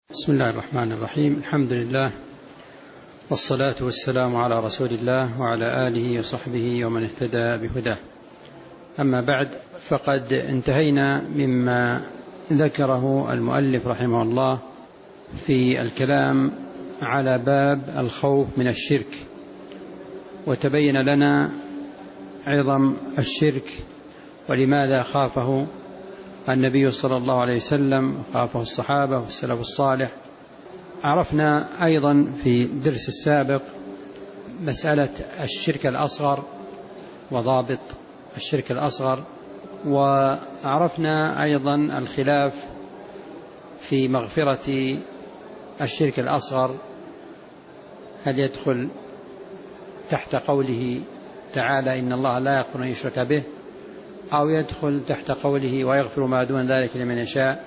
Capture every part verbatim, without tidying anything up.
بسم الله الرحمن الرحيم. الحمد لله والصلاة والسلام على رسول الله وعلى آله وصحبه ومن اهتدى بهداه. أما بعد، فقد انتهينا مما ذكره المؤلف رحمه الله في الكلام على باب الخوف من الشرك، وتبين لنا عظم الشرك ولماذا خافه النبي صلى الله عليه وسلم وخافه الصحابة والسلف الصالح. عرفنا أيضا في الدرس السابق مسألة الشرك الأصغر وضابط الشرك الأصغر، وعرفنا أيضا الخلاف في مغفرة الشرك الأصغر، هل يدخل تحت قوله تعالى إن الله لا يغفر أن يشرك به، أو يدخل تحت قوله ويغفر ما دون ذلك لمن يشاء.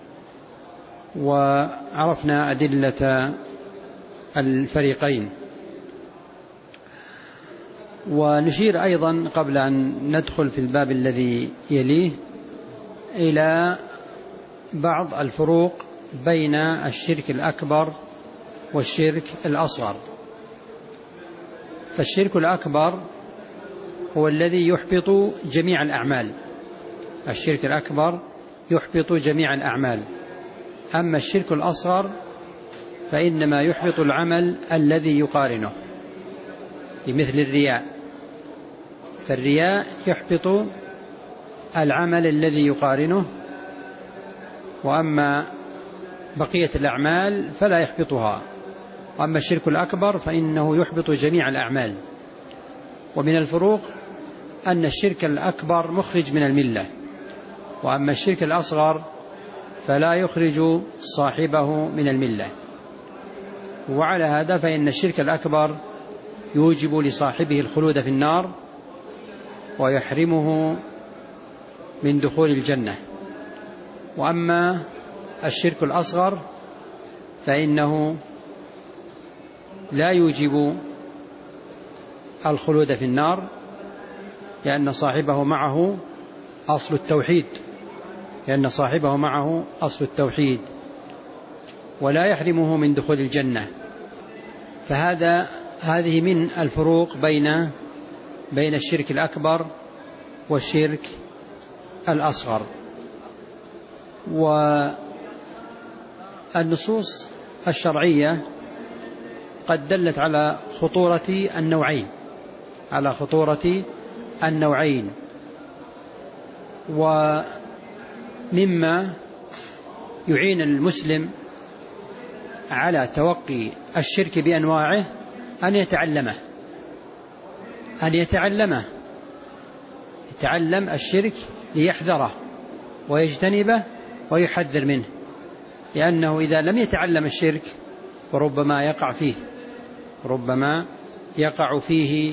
وعرفنا أدلة الفريقين. ونشير أيضا قبل أن ندخل في الباب الذي يليه إلى بعض الفروق بين الشرك الأكبر والشرك الأصغر. فالشرك الأكبر هو الذي يحبط جميع الأعمال، الشرك الأكبر يحبط جميع الأعمال. أما الشرك الأصغر فإنما يحبط العمل الذي يقارنه، بمثل الرياء، فالرياء يحبط العمل الذي يقارنه، وأما بقية الأعمال فلا يحبطها. وأما الشرك الأكبر فإنه يحبط جميع الأعمال. ومن الفروق أن الشرك الأكبر مخرج من الملة، وأما الشرك الأصغر فلا يخرج صاحبه من الملة. وعلى هذا فإن الشرك الأكبر يوجب لصاحبه الخلود في النار ويحرمه من دخول الجنة. وأما الشرك الأصغر فإنه لا يوجب الخلود في النار، لأن صاحبه معه أصل التوحيد لأن صاحبه معه أصل التوحيد ولا يحرمه من دخول الجنة. فهذا هذه من الفروق بين بين الشرك الأكبر والشرك الأصغر. والنصوص الشرعية قد دلت على خطورة النوعين على خطورة النوعين ومما يعين المسلم على توقي الشرك بأنواعه أن يتعلمه أن يتعلمه يتعلم الشرك ليحذره ويجتنبه ويحذر منه، لأنه إذا لم يتعلم الشرك وربما يقع فيه ربما يقع فيه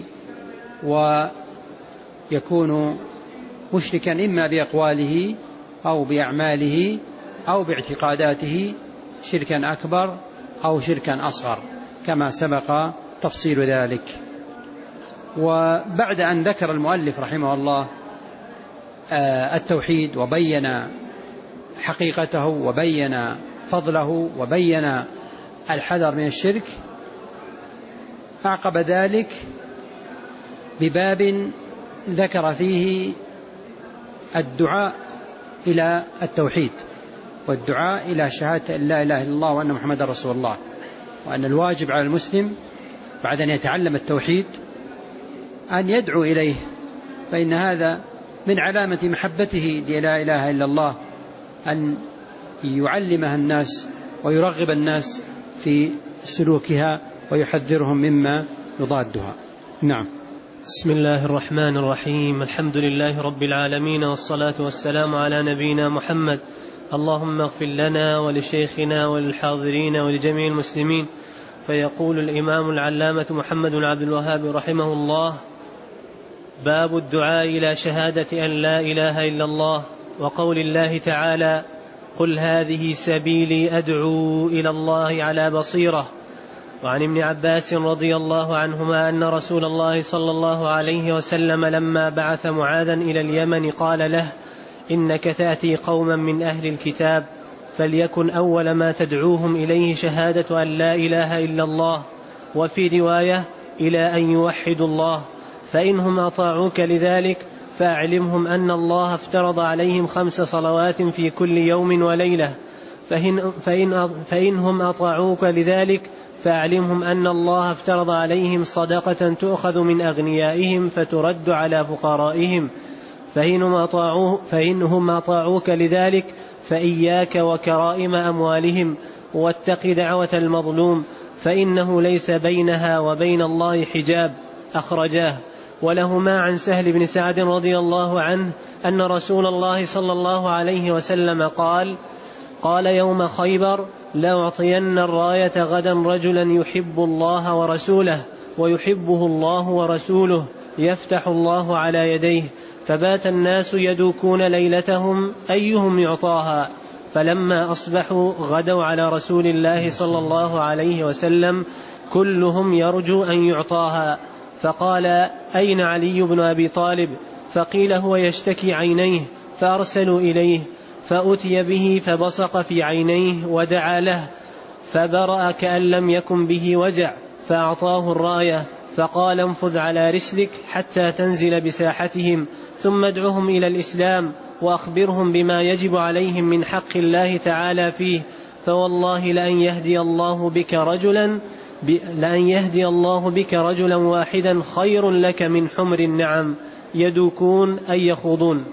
ويكون مشركا إما بأقواله أو بأعماله أو باعتقاداته، شركا أكبر أو شركا أصغر، كما سبق تفصيل ذلك. وبعد أن ذكر المؤلف رحمه الله التوحيد وبين حقيقته وبين فضله وبين الحذر من الشرك، أعقب ذلك بباب ذكر فيه الدعاء إلى التوحيد والدعاء إلى شهادة أن لا إله إلا الله وأن محمد رسول الله، وأن الواجب على المسلم بعد أن يتعلم التوحيد أن يدعو إليه، فإن هذا من علامة محبته للا إله إلا الله أن يعلمها الناس ويرغب الناس في سلوكها ويحذرهم مما يضادها. نعم. بسم الله الرحمن الرحيم. الحمد لله رب العالمين، والصلاة والسلام على نبينا محمد. اللهم اغفر لنا ولشيخنا وللحاضرين ولجميع المسلمين. فيقول الإمام العلامة محمد بن عبد الوهاب رحمه الله: باب الدعاء إلى شهادة أن لا إله إلا الله، وقول الله تعالى: قل هذه سبيلي أدعو إلى الله على بصيرة. وعن ابن عباس رضي الله عنهما أن رسول الله صلى الله عليه وسلم لما بعث معاذا إلى اليمن قال له: إنك تأتي قوما من أهل الكتاب فليكن أول ما تدعوهم إليه شهادة أن لا إله إلا الله، وفي رواية إلى أن يوحدوا الله. فإنهم أطاعوك لذلك فأعلمهم أن الله افترض عليهم خمس صلوات في كل يوم وليلة. فإن فإن فإنهم أطاعوك لذلك فأعلمهم أن الله افترض عليهم صدقة تؤخذ من أغنيائهم فترد على فقرائهم. فإنهم أطاعوه فإنهم أطاعوك لذلك فإياك وكرائم أموالهم، واتق دعوة المظلوم فإنه ليس بينها وبين الله حجاب. أخرجاه. ولهما عن سهل بن سعد رضي الله عنه أن رسول الله صلى الله عليه وسلم قال قال يوم خيبر: لأعطين الراية غدا رجلا يحب الله ورسوله ويحبه الله ورسوله يفتح الله على يديه. فبات الناس يدوكون ليلتهم أيهم يعطاها، فلما أصبحوا غدوا على رسول الله صلى الله عليه وسلم كلهم يرجو أن يعطاها. فقال: أين علي بن أبي طالب؟ فقيل: هو يشتكي عينيه. فأرسلوا إليه فأتي به فبصق في عينيه ودعا له فبرأ كأن لم يكن به وجع، فأعطاه الراية فقال: انفذ على رسلك حتى تنزل بساحتهم، ثم ادعهم إلى الإسلام وأخبرهم بما يجب عليهم من حق الله تعالى فيه، فوالله لأن يهدي الله بك رجلا لأن يهدي الله بك رجلا واحدا خير لك من حمر النعم. يدوكون أي يخوضون.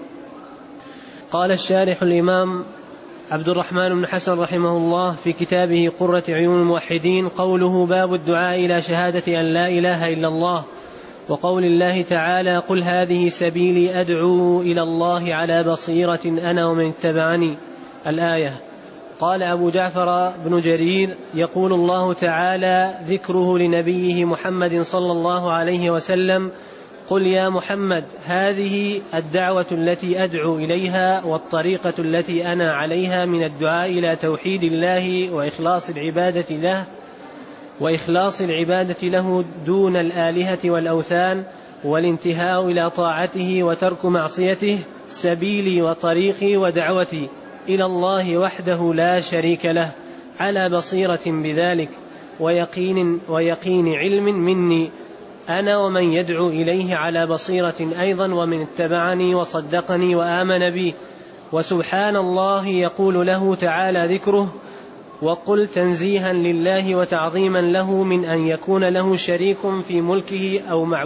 قال الشارح الإمام عبد الرحمن بن حسن رحمه الله في كتابه قرة عيون الموحدين: قوله: باب الدعاء إلى شهادة أن لا إله إلا الله. وقول الله تعالى: قل هذه سبيلي أدعو إلى الله على بصيرة أنا ومن اتبعني. الآية. قال أبو جعفر بن جرير: يقول الله تعالى ذكره لنبيه محمد صلى الله عليه وسلم: قل يا محمد هذه الدعوة التي أدعو إليها والطريقة التي أنا عليها من الدعاء إلى توحيد الله وإخلاص العبادة له وإخلاص العبادة له دون الآلهة والأوثان، والانتهاء إلى طاعته وترك معصيته، سبيلي وطريقي ودعوتي إلى الله وحده لا شريك له، على بصيرة بذلك ويقين, ويقين علم مني أنا ومن يدعو إليه على بصيرة أيضا، ومن اتبعني وصدقني وآمن بي. وسبحان الله يقول له تعالى ذكره: وقل تنزيها لله وتعظيما له من أن يكون له شريك في ملكه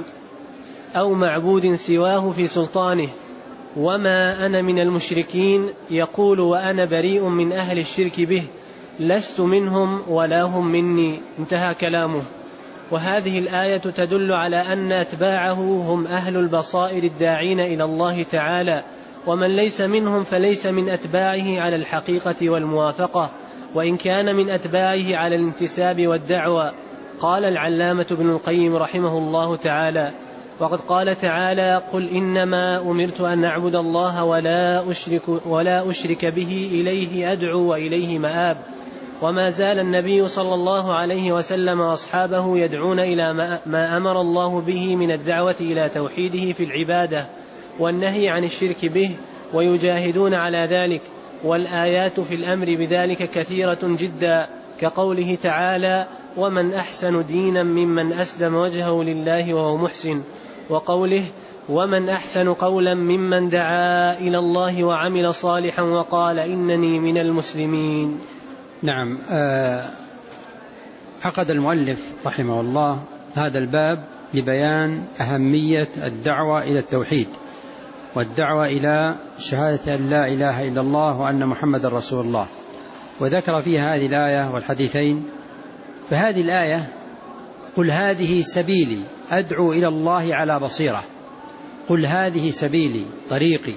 أو معبود سواه في سلطانه. وما أنا من المشركين، يقول وأنا بريء من أهل الشرك به، لست منهم ولا هم مني. انتهى كلامه. وهذه الآية تدل على أن أتباعه هم أهل البصائر الداعين إلى الله تعالى، ومن ليس منهم فليس من أتباعه على الحقيقة والموافقة، وإن كان من أتباعه على الانتساب والدعوة. قال العلامة ابن القيم رحمه الله تعالى: وقد قال تعالى: قل إنما أمرت أن أعبد الله ولا أشرك, ولا أشرك به إليه أدعو وإليه مآب. وما زال النبي صلى الله عليه وسلم وأصحابه يدعون إلى ما أمر الله به من الدعوة إلى توحيده في العبادة والنهي عن الشرك به، ويجاهدون على ذلك. والآيات في الأمر بذلك كثيرة جدا، كقوله تعالى: ومن أحسن دينا ممن أسلم وجهه لله وهو محسن، وقوله: ومن أحسن قولا ممن دعا إلى الله وعمل صالحا وقال إنني من المسلمين. نعم. عقد المؤلف رحمه الله هذا الباب لبيان أهمية الدعوة إلى التوحيد والدعوة إلى شهادة أن لا إله إلا الله وأن محمد رسول الله، وذكر فيها هذه الآية والحديثين. فهذه الآية: قل هذه سبيلي أدعو إلى الله على بصيرة. قل هذه سبيلي، طريقي.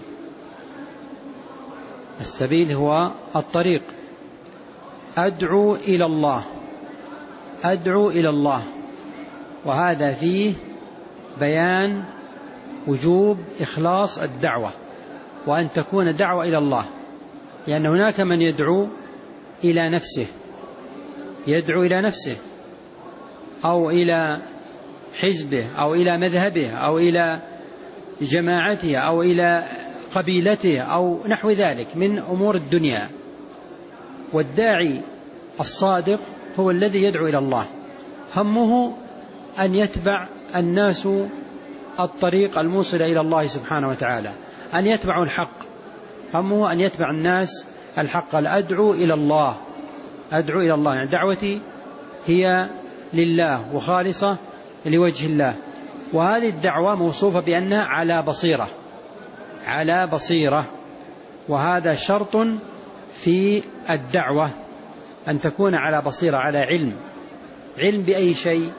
السبيل هو الطريق. أدعو إلى الله، أدعو إلى الله، وهذا فيه بيان وجوب إخلاص الدعوة، وأن تكون دعوة إلى الله، لأن هناك من يدعو إلى نفسه، يدعو إلى نفسه أو إلى حزبه أو إلى مذهبه أو إلى جماعته أو إلى قبيلته أو نحو ذلك من أمور الدنيا. والداعي الصادق هو الذي يدعو إلى الله، همه أن يتبع الناس الطريق الموصل إلى الله سبحانه وتعالى، أن يتبعوا الحق، همه أن يتبع الناس الحق. أدعو إلى الله، أدعو إلى الله، يعني دعوتي هي لله وخالصة لوجه الله. وهذه الدعوة موصوفة بأنها على بصيرة، على بصيرة، وهذا شرط في الدعوة أن تكون على بصيرة، على علم. علم بأي شيء؟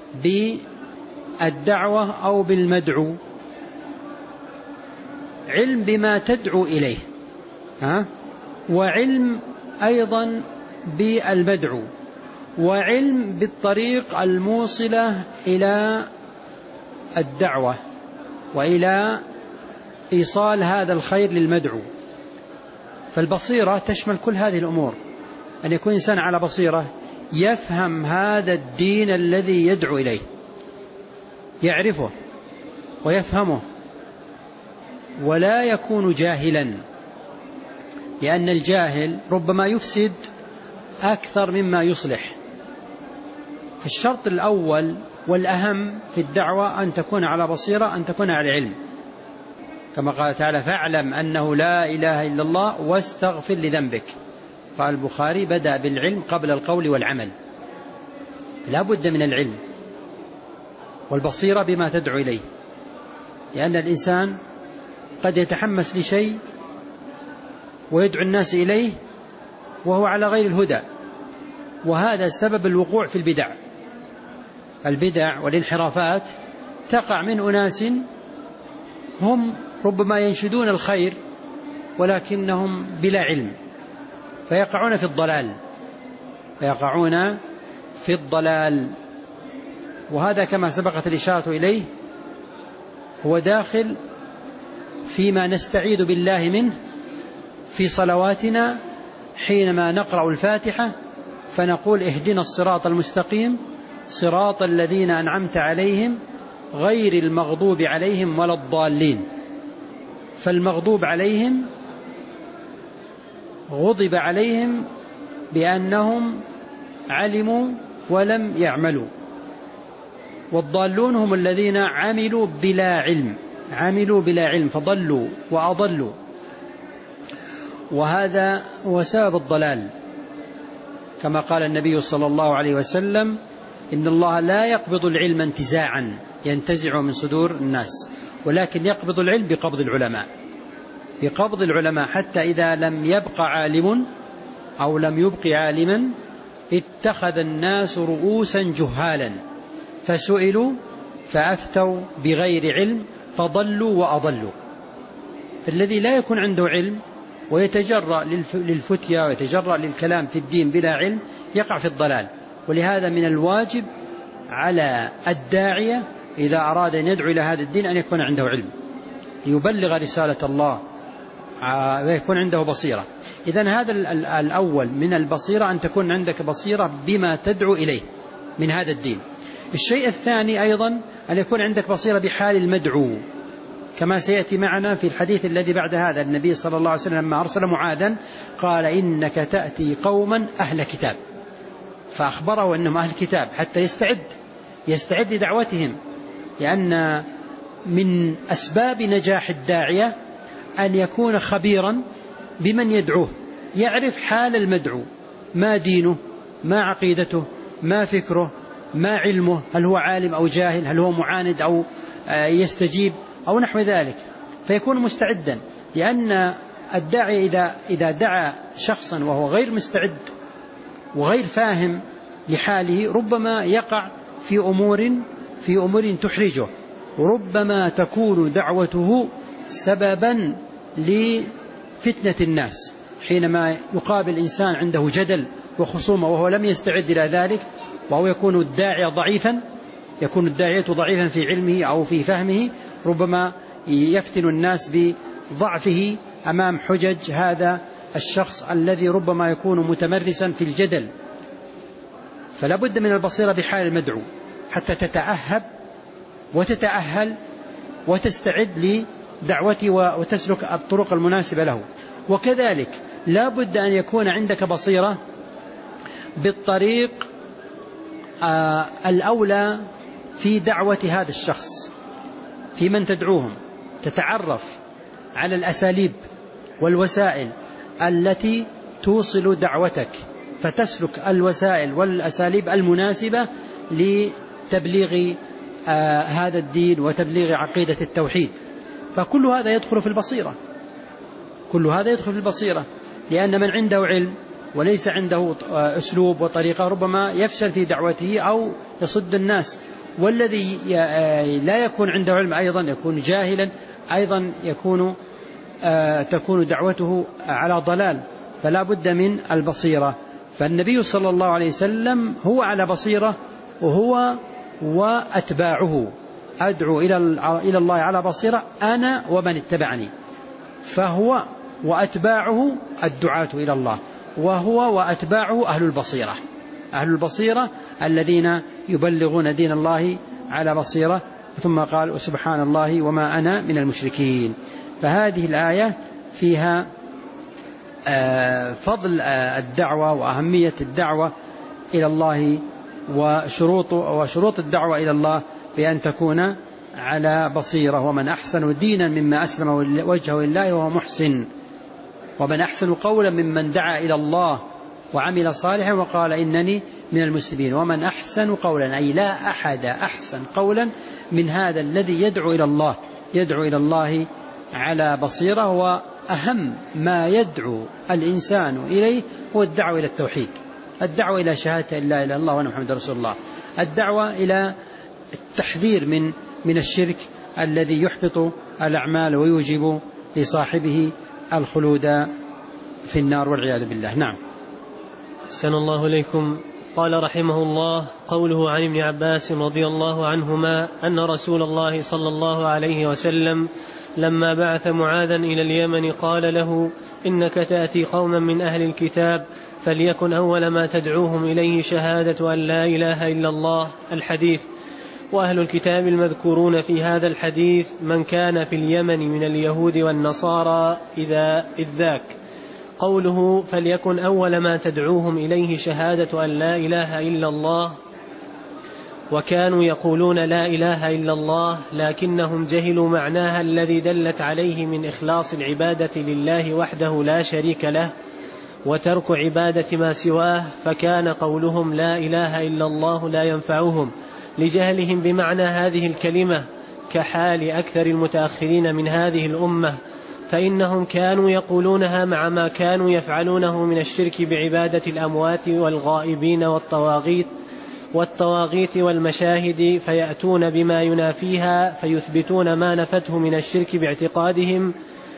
بالدعوة أو بالمدعو؟ علم بما تدعو إليه، ها؟ وعلم أيضا بالمدعو، وعلم بالطريق الموصلة إلى الدعوة وإلى إيصال هذا الخير للمدعو. فالبصيرة تشمل كل هذه الأمور، أن يكون إنسان على بصيرة، يفهم هذا الدين الذي يدعو إليه، يعرفه ويفهمه، ولا يكون جاهلا، لأن الجاهل ربما يفسد أكثر مما يصلح. فالشرط الأول والأهم في الدعوة أن تكون على بصيرة، أن تكون على علم، كما قال تعالى: فاعلم أنه لا إله إلا الله واستغفر لذنبك. قال البخاري: بدأ بالعلم قبل القول والعمل. لا بد من العلم والبصيرة بما تدعو إليه، لأن الإنسان قد يتحمس لشيء ويدعو الناس إليه وهو على غير الهدى، وهذا سبب الوقوع في البدع. البدع والانحرافات تقع من أناس هم ربما ينشدون الخير ولكنهم بلا علم، فيقعون في الضلال، فيقعون في الضلال. وهذا كما سبقت الإشارة إليه هو داخل فيما نستعيذ بالله منه في صلواتنا حينما نقرأ الفاتحة، فنقول: اهدنا الصراط المستقيم صراط الذين أنعمت عليهم غير المغضوب عليهم ولا الضالين. فالمغضوب عليهم غضب عليهم بأنهم علموا ولم يعملوا، والضالون هم الذين عملوا بلا علم، عملوا بلا علم فضلوا وأضلوا، وهذا هو سبب الضلال. كما قال النبي صلى الله عليه وسلم: إن الله لا يقبض العلم انتزاعا ينتزع من صدور الناس، ولكن يقبض العلم بقبض العلماء، بقبض العلماء، حتى إذا لم يبق عالم أو لم يبق عالما اتخذ الناس رؤوسا جهالا فسئلوا فأفتوا بغير علم فضلوا وأضلوا. فالذي لا يكون عنده علم ويتجرأ للفتيا ويتجرأ للكلام في الدين بلا علم يقع في الضلال. ولهذا من الواجب على الداعية إذا أراد أن يدعو إلى هذا الدين أن يكون عنده علم ليبلغ رسالة الله ويكون عنده بصيرة. إذن هذا الأول من البصيرة، أن تكون عندك بصيرة بما تدعو إليه من هذا الدين. الشيء الثاني أيضا أن يكون عندك بصيرة بحال المدعو، كما سيأتي معنا في الحديث الذي بعد هذا. النبي صلى الله عليه وسلم لما أرسل معاذا قال: إنك تأتي قوما أهل كتاب، فأخبره أنهم أهل كتاب حتى يستعد يستعد لدعوتهم، لأن من أسباب نجاح الداعية أن يكون خبيرا بمن يدعوه، يعرف حال المدعو، ما دينه، ما عقيدته، ما فكره، ما علمه، هل هو عالم أو جاهل، هل هو معاند أو يستجيب أو نحو ذلك، فيكون مستعدا. لأن الداعي إذا إذا دعا شخصا وهو غير مستعد وغير فاهم لحاله ربما يقع في أمور في أمور تحرجه، وربما تكون دعوته سببا لفتنة الناس. حينما يقابل إنسان عنده جدل وخصومة وهو لم يستعد إلى ذلك، وهو يكون الداعية ضعيفا، يكون الداعية ضعيفا في علمه أو في فهمه، ربما يفتن الناس بضعفه أمام حجج هذا الشخص الذي ربما يكون متمرسا في الجدل. فلا بد من البصيرة بحال المدعو حتى تتأهب وتتأهل وتستعد لدعوته وتسلك الطرق المناسبة له. وكذلك لا بد أن يكون عندك بصيرة بالطريق آه الأولى في دعوة هذا الشخص، في من تدعوهم، تتعرف على الأساليب والوسائل التي توصل دعوتك، فتسلك الوسائل والأساليب المناسبة لتبليغ آه هذا الدين وتبليغ عقيدة التوحيد. فكل هذا يدخل في البصيرة، كل هذا يدخل في البصيرة، لأن من عنده علم وليس عنده أسلوب وطريقة ربما يفشل في دعوته أو يصد الناس، والذي لا يكون عنده علم أيضا يكون جاهلا، أيضا يكون تكون دعوته على ضلال. فلا بد من البصيرة. فالنبي صلى الله عليه وسلم هو على بصيرة، وهو وأتباعه. أدعو إلى الله على بصيرة أنا ومن اتبعني. فهو وأتباعه الدعاة إلى الله، وهو وأتباعه أهل البصيرة، أهل البصيرة الذين يبلغون دين الله على بصيرة. ثم قال سبحان الله وما أنا من المشركين. فهذه الآية فيها فضل الدعوة وأهمية الدعوة إلى الله وشروط وشروط الدعوة إلى الله بأن تكون على بصيرة. ومن أحسن دينا مما أسلم وجهه لله وهو محسن، ومن أحسن قولا ممن دعا إلى الله وعمل صالحا وقال إنني من المسلمين. ومن أحسن قولا أي لا أحد أحسن قولا من هذا الذي يدعو إلى الله، يدعو إلى الله على بصيرة. وأهم ما يدعو الإنسان إليه هو الدعوة إلى التوحيد، الدعوة إلى شهادة لا إله إلا الله وأن محمد رسول الله، الدعوة إلى التحذير من من الشرك الذي يحبط الأعمال ويوجب لصاحبه الخلود في النار والعياذ بالله. نعم. أحسن الله إليكم. قال رحمه الله: قوله عن ابن عباس رضي الله عنهما أن رسول الله صلى الله عليه وسلم لما بعث معاذا إلى اليمن قال له: إنك تأتي قوما من أهل الكتاب فليكن أول ما تدعوهم إليه شهادة أن لا إله إلا الله. الحديث. وأهل الكتاب المذكورون في هذا الحديث من كان في اليمن من اليهود والنصارى إذا إذ ذاك. قوله فليكن أول ما تدعوهم إليه شهادة أن لا إله إلا الله، وكانوا يقولون لا إله إلا الله لكنهم جهلوا معناها الذي دلت عليه من إخلاص العبادة لله وحده لا شريك له وترك عبادة ما سواه، فكان قولهم لا إله إلا الله لا ينفعهم لجهلهم بمعنى هذه الكلمة، كحال أكثر المتأخرين من هذه الأمة، فإنهم كانوا يقولونها مع ما كانوا يفعلونه من الشرك بعبادة الأموات والغائبين والطواغيت والطواغيت والمشاهد، فيأتون بما ينافيها فيثبتون ما نفته من الشرك باعتقادهم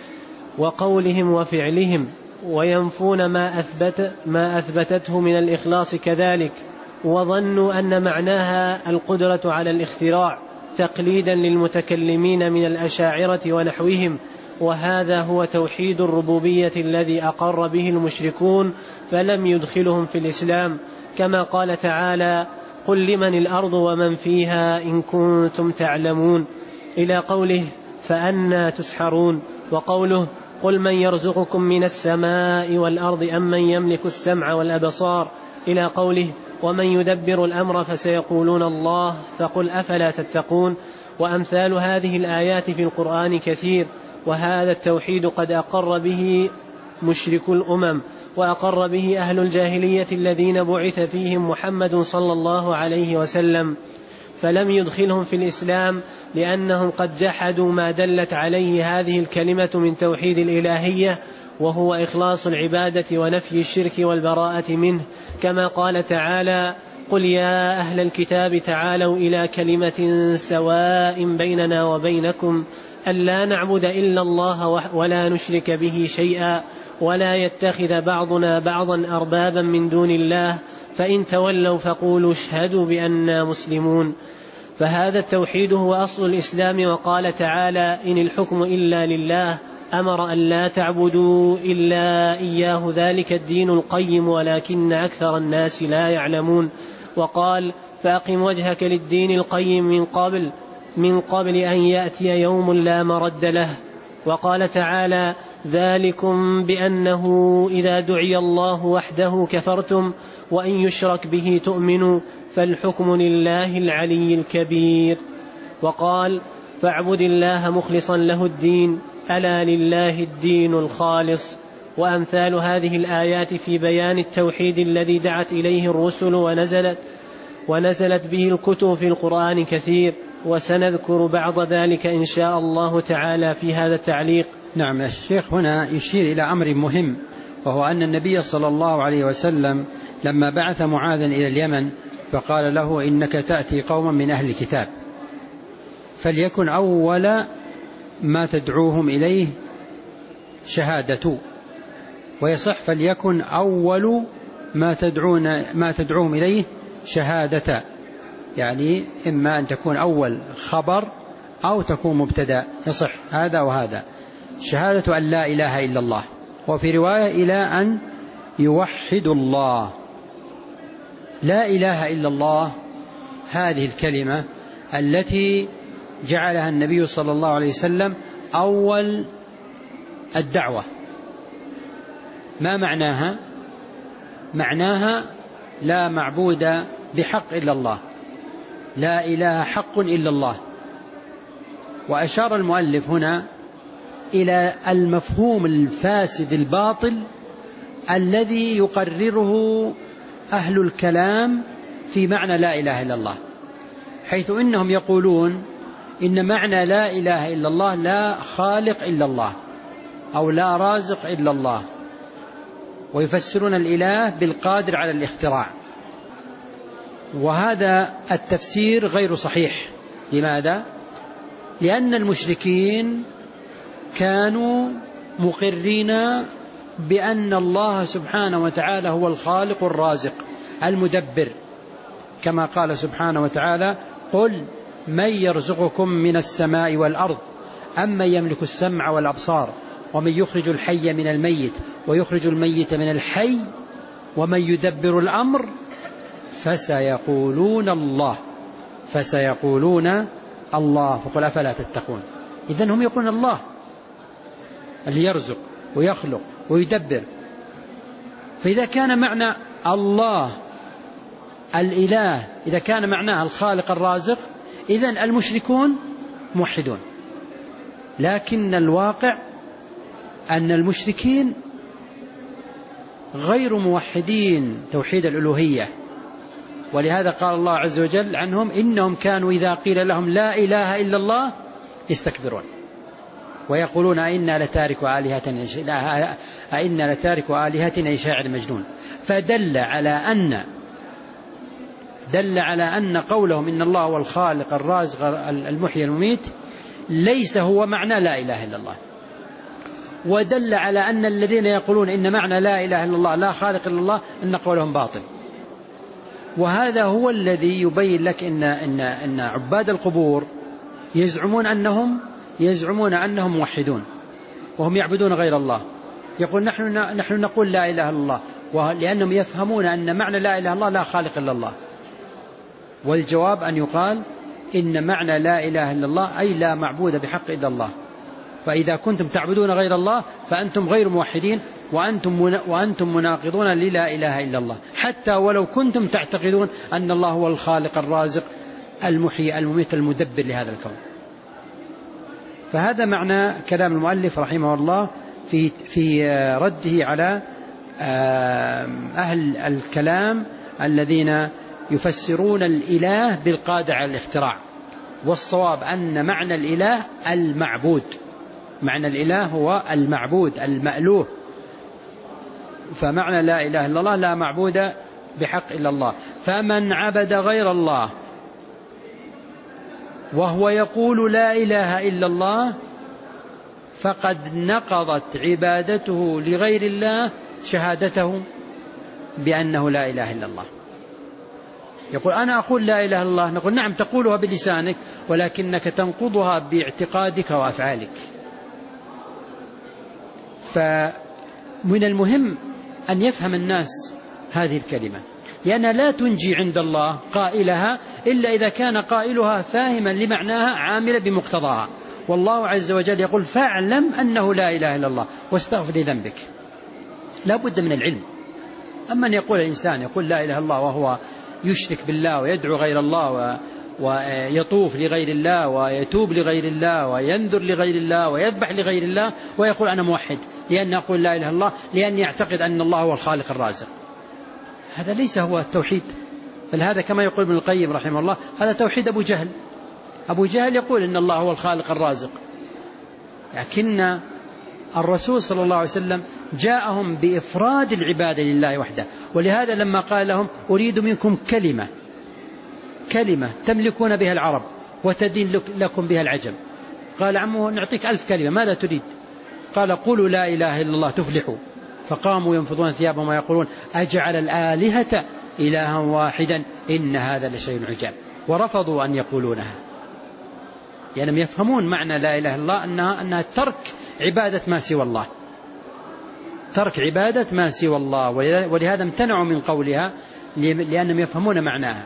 وقولهم وفعلهم، وينفون ما أثبت ما أثبتته من الإخلاص كذلك. وظنوا أن معناها القدرة على الاختراع تقليدا للمتكلمين من الأشاعرة ونحوهم، وهذا هو توحيد الربوبية الذي أقر به المشركون فلم يدخلهم في الإسلام، كما قال تعالى: قل لمن الأرض ومن فيها إن كنتم تعلمون، إلى قوله فأنى تسحرون. وقوله قل من يرزقكم من السماء والأرض أم من يملك السمع والأبصار، إلى قوله ومن يدبر الأمر فسيقولون الله فقل أفلا تتقون. وأمثال هذه الآيات في القرآن كثير، وهذا التوحيد قد أقر به مشرك الأمم وأقر به أهل الجاهلية الذين بعث فيهم محمد صلى الله عليه وسلم، فلم يدخلهم في الإسلام لأنهم قد جحدوا ما دلت عليه هذه الكلمة من توحيد الإلهية، وهو إخلاص العبادة ونفي الشرك والبراءة منه، كما قال تعالى: قل يا أهل الكتاب تعالوا إلى كلمة سواء بيننا وبينكم ألا نعبد إلا الله ولا نشرك به شيئا ولا يتخذ بعضنا بعضا أربابا من دون الله فإن تولوا فقولوا اشهدوا بأننا مسلمون. فهذا التوحيد هو أصل الإسلام. وقال تعالى: إن الحكم إلا لله أمر أن لا تعبدوا إلا إياه ذلك الدين القيم ولكن أكثر الناس لا يعلمون. وقال: فأقم وجهك للدين القيم من قبل من قبل أن يأتي يوم لا مرد له. وقال تعالى: ذلكم بأنه إذا دعي الله وحده كفرتم وإن يشرك به تؤمنوا فالحكم لله العلي الكبير. وقال: فاعبد الله مخلصا له الدين ألا لله الدين الخالص. وأمثال هذه الآيات في بيان التوحيد الذي دعت إليه الرسل ونزلت, ونزلت به الكتب في القرآن كثير، وسنذكر بعض ذلك إن شاء الله تعالى في هذا التعليق. نعم، الشيخ هنا يشير إلى أمر مهم، وهو أن النبي صلى الله عليه وسلم لما بعث معاذا إلى اليمن فقال له: إنك تأتي قوما من أهل الكتاب، فليكن أول ما تدعوهم إليه شهادة، ويصح فليكن أول ما تدعون ما تدعوهم إليه شهادة، يعني إما أن تكون أول خبر أو تكون مبتدأ، يصح هذا وهذا. شهادة أن لا إله إلا الله، وفي رواية إلى أن يوحدوا الله. لا إله إلا الله هذه الكلمة التي جعلها النبي صلى الله عليه وسلم أول الدعوة، ما معناها؟ معناها لا معبود بحق إلا الله، لا إله حق إلا الله. وأشار المؤلف هنا إلى المفهوم الفاسد الباطل الذي يقرره أهل الكلام في معنى لا إله إلا الله، حيث إنهم يقولون إن معنى لا إله إلا الله لا خالق إلا الله أو لا رازق إلا الله، ويفسرون الإله بالقادر على الاختراع. وهذا التفسير غير صحيح. لماذا؟ لأن المشركين كانوا مقرين بأن الله سبحانه وتعالى هو الخالق الرازق المدبر، كما قال سبحانه وتعالى: قل من يرزقكم من السماء والأرض أمن يملك السمع والأبصار ومن يخرج الحي من الميت ويخرج الميت من الحي ومن يدبر الأمر فسيقولون الله فسيقولون الله فقل أفلا تتقون. إذن هم يقولون الله اللي يرزق ويخلق ويدبر. فإذا كان معنى الله الإله، إذا كان معناه الخالق الرازق، إذن المشركون موحدون. لكن الواقع أن المشركين غير موحدين توحيد الألوهية، ولهذا قال الله عز وجل عنهم: إنهم كانوا إذا قيل لهم لا إله إلا الله يستكبرون ويقولون أئنا لتاركوا آلهتنا أئنا لتاركوا آلهتنا لشاعر مجنون. فدل على أن دل على أن قولهم إن الله هو الخالق الرازق المحيي المميت ليس هو معنى لا إله إلا الله، ودل على أن الذين يقولون إن معنى لا إله إلا الله لا خالق إلا الله أن قولهم باطل. وهذا هو الذي يبين لك إن, إن, إن عباد القبور يزعمون أنهم يزعمون أنهم موحدون وهم يعبدون غير الله. يقول نحن نحن نقول لا إله إلا الله، لأنهم يفهمون أن معنى لا إله إلا الله لا خالق إلا الله. والجواب أن يقال إن معنى لا إله إلا الله أي لا معبود بحق إلا الله. فإذا كنتم تعبدون غير الله فأنتم غير موحدين، وأنتم وأنتم مناقضون للا إله إلا الله، حتى ولو كنتم تعتقدون أن الله هو الخالق الرازق المحيي المميت المدبر لهذا الكون. فهذا معنى كلام المؤلف رحمه الله في في رده على أهل الكلام الذين يفسرون الإله بالقادر على الاختراع. والصواب أن معنى الإله المعبود، معنى الإله هو المعبود المألوه. فمعنى لا إله إلا الله لا معبود بحق إلا الله. فمن عبد غير الله وهو يقول لا إله إلا الله فقد نقضت عبادته لغير الله شهادته بأنه لا إله إلا الله. يقول أنا أقول لا إله إلا الله، نقول نعم تقولها بلسانك ولكنك تنقضها باعتقادك وأفعالك. فمن المهم أن يفهم الناس هذه الكلمة، لأنها لا تنجي عند الله قائلها إلا إذا كان قائلها فاهما لمعناها عاملا بمقتضاها. والله عز وجل يقول فاعلم أنه لا إله إلا الله واستغفر لذنبك. لا بد من العلم. أما أن يقول الإنسان يقول لا إله إلا الله وهو يشرك بالله ويدعو غير الله ويطوف لغير الله ويتوب لغير الله وينذر لغير الله ويذبح لغير الله ويقول أنا موحد لأن أقول لا إله إلا الله لأن يعتقد أن الله هو الخالق الرازق، هذا ليس هو التوحيد. بل هذا كما يقول ابن القيم رحمه الله هذا توحيد أبو جهل. أبو جهل يقول إن الله هو الخالق الرازق، لكن الرسول صلى الله عليه وسلم جاءهم بإفراد العبادة لله وحده. ولهذا لما قال لهم أريد منكم كلمة كلمة تملكون بها العرب وتدين لكم بها العجم، قال عمه نعطيك ألف كلمة ماذا تريد؟ قال قولوا لا إله إلا الله تفلحوا. فقاموا ينفضون ثيابهم ويقولون أجعل الآلهة إلها واحدا إن هذا لشيء عجاب. ورفضوا أن يقولونها يعني يفهمون معنى لا إله إلا الله أنها, أنها ترك عبادة ما سوى الله، ترك عبادة ما سوى الله. ولهذا امتنعوا من قولها لأنهم يفهمون معناها.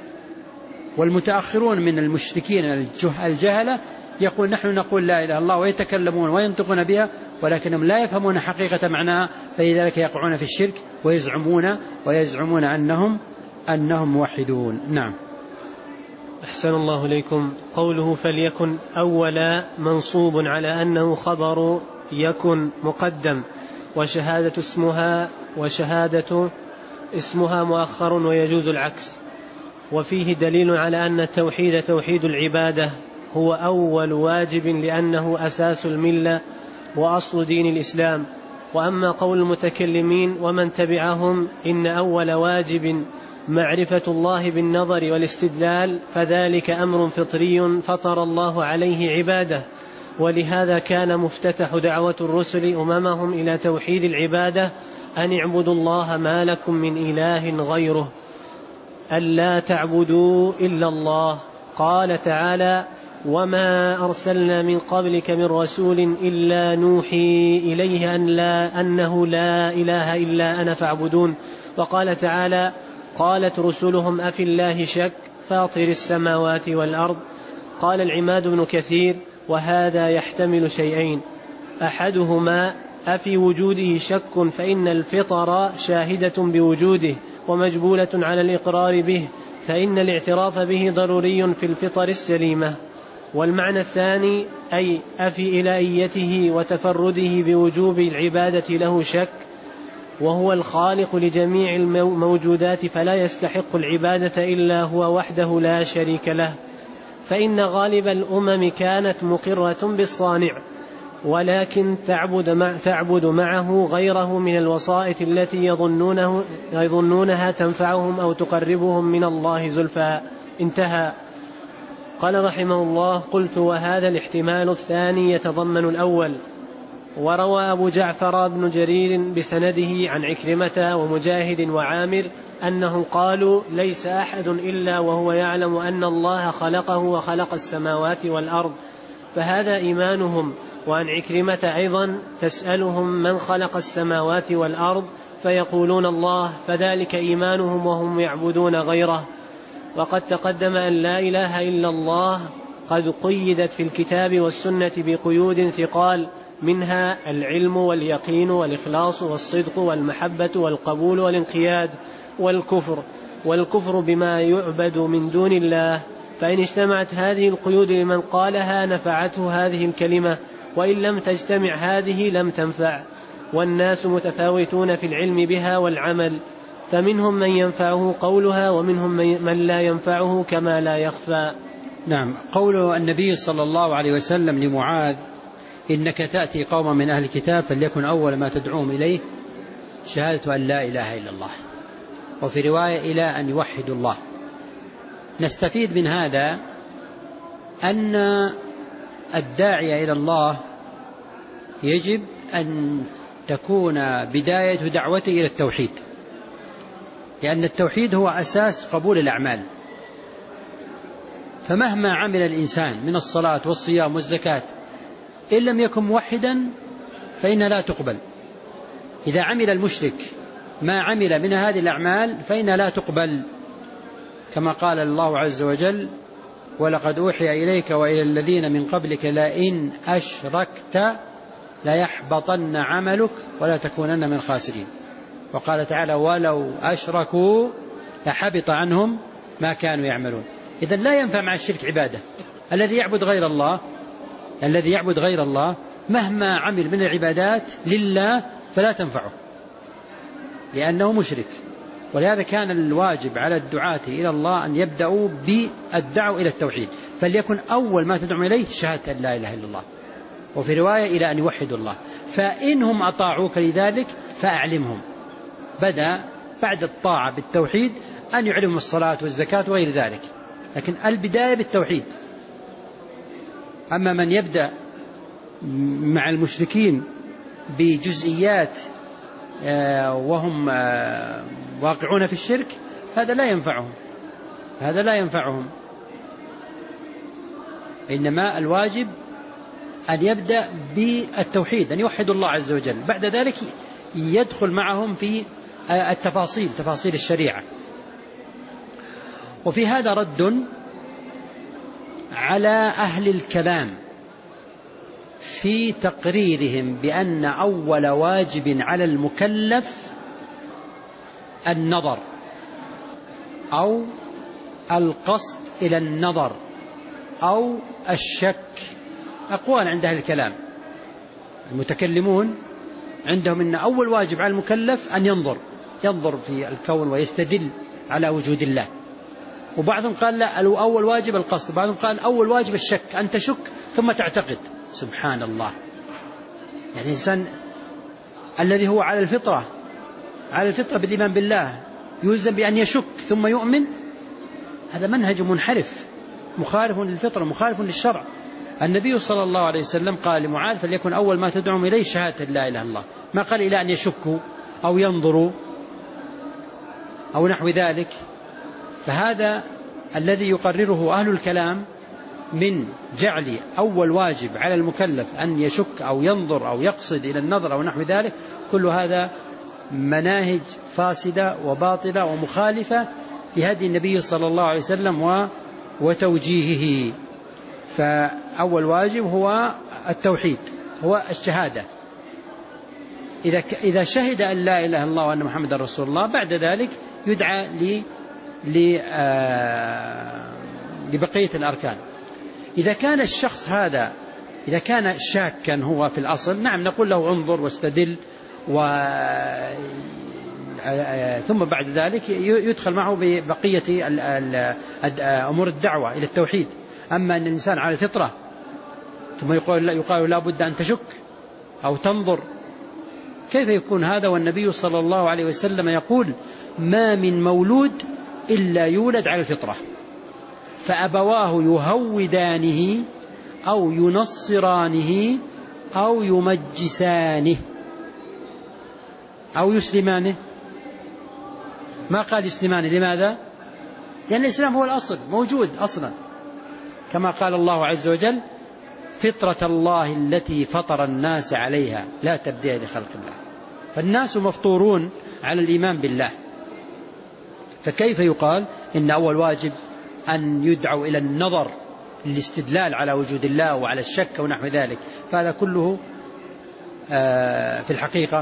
والمتأخرون من المشركين الجهلة يقول نحن نقول لا إله إلا الله ويتكلمون وينطقون بها ولكنهم لا يفهمون حقيقة معناها، فلذلك يقعون في الشرك ويزعمون ويزعمون أنهم أنهم موحدون. نعم. أحسن الله إليكم. قوله فليكن أولا منصوب على أنه خبر يكن مقدم، وشهادة اسمها وشهادة اسمها مؤخر ويجوز العكس. وفيه دليل على أن التوحيد توحيد العبادة هو أول واجب لأنه أساس الملة وأصل دين الإسلام. وأما قول المتكلمين ومن تبعهم إن أول واجب معرفة الله بالنظر والاستدلال فذلك أمر فطري فطر الله عليه عباده، ولهذا كان مفتتح دعوة الرسل أممهم إلى توحيد العبادة أن اعبدوا الله ما لكم من إله غيره، ألا تعبدوا إلا الله. قال تعالى وما أرسلنا من قبلك من رسول إلا نوحي إليه أن لا أنه لا إله إلا أنا فاعبدون. وقال تعالى قالت رسلهم أفي الله شك فاطر السماوات والأرض. قال العماد بن كثير وهذا يحتمل شيئين، أحدهما أفي وجوده شك فإن الفطر شاهدة بوجوده ومجبولة على الإقرار به، فإن الاعتراف به ضروري في الفطر السليمة. والمعنى الثاني أي أفي إلهيته وتفرده بوجوب العبادة له شك، وهو الخالق لجميع الموجودات فلا يستحق العبادة إلا هو وحده لا شريك له. فإن غالب الأمم كانت مقرة بالصانع ولكن تعبد, مع تعبد معه غيره من الوسائط التي يظنونه يظنونها تنفعهم أو تقربهم من الله زلفى. انتهى. قال رحمه الله قلت وهذا الاحتمال الثاني يتضمن الأول. وروى أبو جعفر بن جرير بسنده عن عكرمة ومجاهد وعامر أنهم قالوا ليس أحد إلا وهو يعلم أن الله خلقه وخلق السماوات والأرض، فهذا إيمانهم. وعن عكرمة أيضا تسألهم من خلق السماوات والأرض فيقولون الله، فذلك إيمانهم وهم يعبدون غيره. وقد تقدم أن لا إله إلا الله قد قيدت في الكتاب والسنة بقيود ثقال، منها العلم واليقين والإخلاص والصدق والمحبة والقبول والانقياد والكفر والكفر بما يعبد من دون الله. فإن اجتمعت هذه القيود لمن قالها نفعته هذه الكلمة، وإن لم تجتمع هذه لم تنفع. والناس متفاوتون في العلم بها والعمل، فمنهم من ينفعه قولها ومنهم من لا ينفعه كما لا يخفى. نعم. قول النبي صلى الله عليه وسلم لمعاذ إنك تأتي قوما من أهل الكتاب فليكن أول ما تدعوهم إليه شهادة أن لا إله إلا الله، وفي رواية إلى أن يوحدوا الله. نستفيد من هذا أن الداعية إلى الله يجب أن تكون بداية دعوته إلى التوحيد، لأن التوحيد هو أساس قبول الأعمال. فمهما عمل الإنسان من الصلاة والصيام والزكاة إن لم يكن موحدا فإنها لا تقبل. إذا عمل المشرك ما عمل من هذه الأعمال فإنها لا تقبل، كما قال الله عز وجل: ولقد أوحي إليك وإلى الذين من قبلك لئن أشركت ليحبطن عملك ولا تكونن من الخاسرين. وقال تعالى: ولو أشركوا لحبط عنهم ما كانوا يعملون. إذن لا ينفع مع الشرك عبادة. الذي يعبد غير الله الذي يعبد غير الله مهما عمل من العبادات لله فلا تنفعه، لأنه مشرك. ولهذا كان الواجب على الدعاة إلى الله أن يبدأوا بالدعوة إلى التوحيد، فليكن أول ما تدعو إليه شهادة لا إله إلا الله، وفي رواية إلى أن يوحدوا الله. فإنهم أطاعوك لذلك فأعلمهم. بدأ بعد الطاعة بالتوحيد أن يعلمهم الصلاة والزكاة وغير ذلك، لكن البداية بالتوحيد. أما من يبدأ مع المشركين بجزئيات وهم واقعون في الشرك هذا لا ينفعهم هذا لا ينفعهم إنما الواجب أن يبدأ بالتوحيد، أن يوحدوا الله عز وجل، بعد ذلك يدخل معهم في التفاصيل تفاصيل الشريعة. وفي هذا رد على أهل الكلام في تقريرهم بأن أول واجب على المكلف النظر أو القصد إلى النظر أو الشك. أقوال عند أهل الكلام. المتكلمون عندهم أن أول واجب على المكلف أن ينظر ينظر في الكون ويستدل على وجود الله، وبعضهم قال لا، أول واجب القصد، وبعضهم قال أول واجب الشك، أن تشك ثم تعتقد. سبحان الله، يعني الإنسان الذي هو على الفطرة على الفطرة بالإيمان بالله يلزم بأن يشك ثم يؤمن؟ هذا منهج منحرف مخالف للفطرة مخالف للشرع. النبي صلى الله عليه وسلم قال لمعاذ: فليكن أول ما تدعوهم إليه شهادة لا إله إلا الله، ما قال إلى أن يشكوا أو ينظروا أو نحو ذلك. فهذا الذي يقرره أهل الكلام من جعل أول واجب على المكلف أن يشك أو ينظر أو يقصد إلى النظر أو نحو ذلك، كل هذا مناهج فاسدة وباطلة ومخالفة لهدي النبي صلى الله عليه وسلم وتوجيهه. فأول واجب هو التوحيد، هو الشهادة. إذا إذا شهد أن لا إله إلا الله وأن محمد رسول الله، بعد ذلك يدعى لبقية الأركان. إذا كان الشخص هذا إذا كان شاكا هو في الأصل، نعم نقول له انظر واستدل، و ثم بعد ذلك يدخل معه ببقية أمور الدعوة إلى التوحيد. أما أن الإنسان على الفطرة ثم يقال يقال لا بد أن تشك أو تنظر، كيف يكون هذا؟ والنبي صلى الله عليه وسلم يقول: ما من مولود إلا يولد على الفطرة، فأبواه يهودانه أو ينصرانه أو يمجسانه أو يسلمانه. ما قال يسلمانه، لماذا؟ لأن الإسلام هو الأصل موجود أصلا، كما قال الله عز وجل: فطرة الله التي فطر الناس عليها لا تبديل لخلق الله. فالناس مفطورون على الإيمان بالله، فكيف يقال إن أول واجب أن يدعو إلى النظر للاستدلال على وجود الله وعلى الشك ونحو ذلك؟ فهذا كله في الحقيقة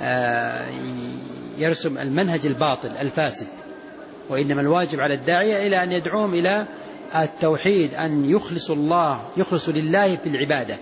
يرسم المنهج الباطل الفاسد. وإنما الواجب على الداعية إلى أن يدعوهم إلى التوحيد، أن يخلص الله يخلص لله في العبادة.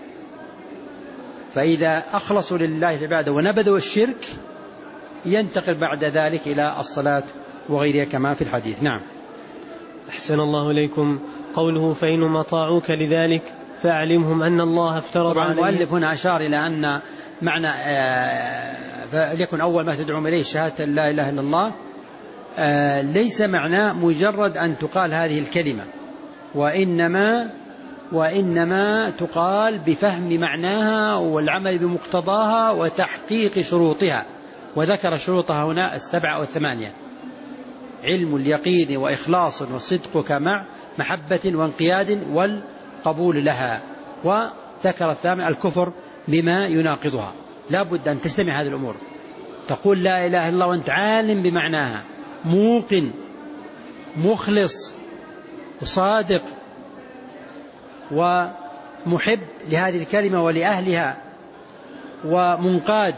فإذا أخلصوا لله العبادة ونبذوا الشرك ينتقل بعد ذلك إلى الصلاة وغيرها كما في الحديث. نعم. أحسن الله إليكم. قوله: فإنهم أطاعوك لذلك فأعلمهم أن الله افترض عليهم. المؤلف هنا أشار إلى أن معنى فليكن أول ما تدعوهم إليه شهادة لا إله إلا الله ليس معناه مجرد أن تقال هذه الكلمة، وإنما وإنما تقال بفهم معناها والعمل بمقتضاها وتحقيق شروطها. وذكر شروطها هنا السبعة أو الثمانية: علم اليقين وإخلاص وصدقك مع محبة وانقياد والقبول لها. وذكر الثامن: الكفر بما يناقضها. لا بد أن تجتمع هذه الأمور، تقول لا إله إلا الله وأنت عالم بمعناها، موقن مخلص وصادق ومحب لهذه الكلمة ولأهلها ومنقاد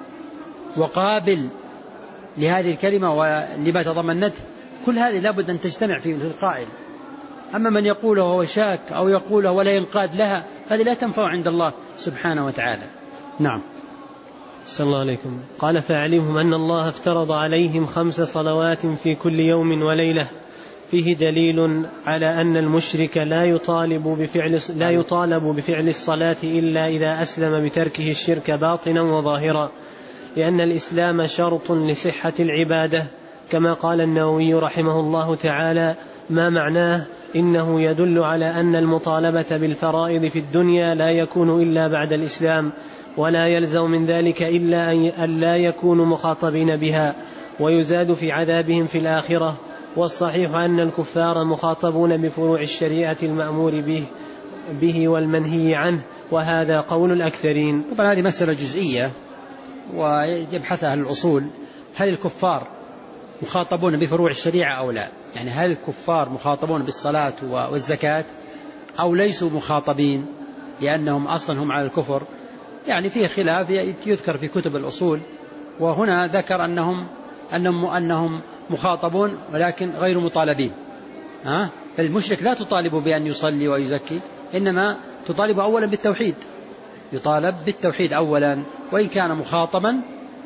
وقابل لهذه الكلمة ولما تضمنته، كل هذه لابد أن تجتمع في القائل. أما من يقوله وهو شاك أو يقوله ولا ينقاد لها، هذه لا تنفع عند الله سبحانه وتعالى. نعم. صلى الله عليكم. قال فاعلمهم أن الله افترض عليهم خمس صلوات في كل يوم وليلة، فيه دليل على أن المشرك لا يطالب بفعل لا يطالب بفعل الصلاة إلا إذا أسلم بتركه الشرك باطنا وظاهرا، لأن الإسلام شرط لصحة العبادة، كما قال النووي رحمه الله تعالى: ما معناه إنه يدل على أن المطالبة بالفرائض في الدنيا لا يكون إلا بعد الإسلام، ولا يلزم من ذلك إلا أن لا يكونوا مخاطبين بها، ويزاد في عذابهم في الآخرة. والصحيح أن الكفار مخاطبون بفروع الشريعة المأمور به, به والمنهي عنه، وهذا قول الأكثرين. طبعا هذه مسألة جزئية ويبحثها أهل الأصول، هل الكفار مخاطبون بفروع الشريعة أو لا؟ يعني هل الكفار مخاطبون بالصلاة والزكاة أو ليسوا مخاطبين لأنهم أصلا هم على الكفر؟ يعني فيه خلاف يذكر في كتب الأصول، وهنا ذكر أنهم أنهم, أنهم مخاطبون ولكن غير مطالبين. ها؟ فالمشرك لا تطالب بأن يصلي ويزكي، إنما تطالب أولا بالتوحيد، يطالب بالتوحيد أولا، وإن كان مخاطبا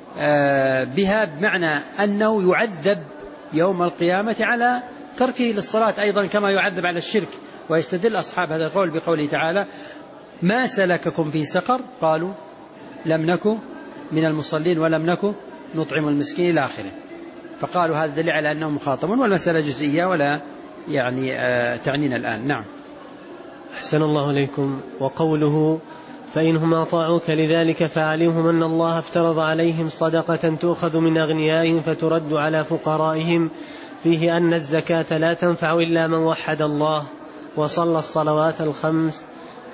بها بمعنى أنه يعذب يوم القيامة على تركه للصلاة أيضا كما يعذب على الشرك. ويستدل أصحاب هذا القول بقوله تعالى: ما سلككم في سقر؟ قالوا لم نكن من المصلين ولم نكن نطعم المسكين إلى آخره. فقالوا هذا دليل على أنهم مخاطبون، والمسألة جزئية ولا يعني تعنينا الآن. نعم. أحسن الله إليكم. وقوله: فإنهم أطاعوك لذلك فاعلمهم أن الله افترض عليهم صدقة تؤخذ من أغنيائهم فترد على فقرائهم، فيه أن الزكاة لا تنفع إلا من وحد الله وصلى الصلوات الخمس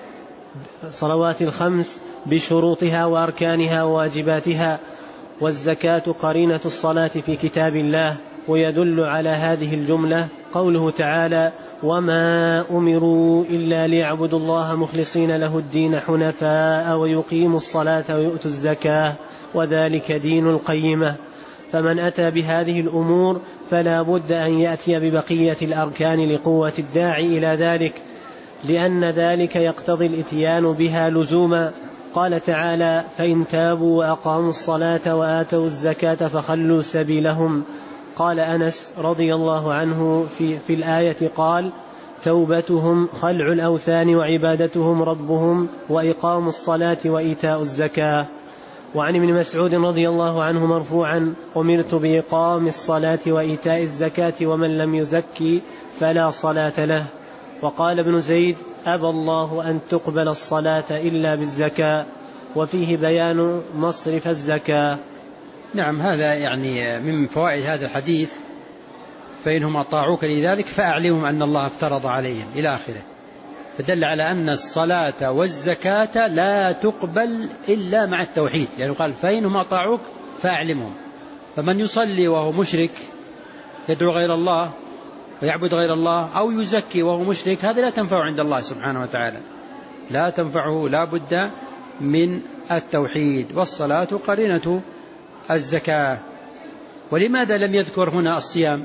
صلوات الخمس بشروطها وأركانها وواجباتها، والزكاة قرينة الصلاة في كتاب الله. ويدل على هذه الجملة قوله تعالى: وما أمروا إلا ليعبدوا الله مخلصين له الدين حنفاء ويقيموا الصلاة ويؤتوا الزكاة وذلك دين القيمة. فمن أتى بهذه الأمور فلا بد أن يأتي ببقية الأركان لقوة الداعي إلى ذلك، لأن ذلك يقتضي الإتيان بها لزوما. قال تعالى: فإن تابوا وأقاموا الصلاة وآتوا الزكاة فخلوا سبيلهم. قال أنس رضي الله عنه في, في الآية قال: توبتهم خلع الأوثان وعبادتهم ربهم وإقام الصلاة وإيتاء الزكاة. وعن ابن مسعود رضي الله عنه مرفوعا: أمرت بإقام الصلاة وإيتاء الزكاة ومن لم يزكي فلا صلاة له. وقال ابن زيد: أبى الله أن تقبل الصلاة إلا بالزكاة. وفيه بيان مصرف الزكاة. نعم، هذا يعني من فوائد هذا الحديث: فإنهم أطاعوك لذلك فأعلمهم أن الله افترض عليهم إلى آخره، فدل على أن الصلاة والزكاة لا تقبل إلا مع التوحيد، يعني قال فإنهم أطاعوك فأعلمهم. فمن يصلي وهو مشرك يدعو غير الله ويعبد غير الله أو يزكي وهو مشرك، هذا لا تنفع عند الله سبحانه وتعالى، لا تنفعه، لا بد من التوحيد. والصلاة قرينة الزكاة. ولماذا لم يذكر هنا الصيام؟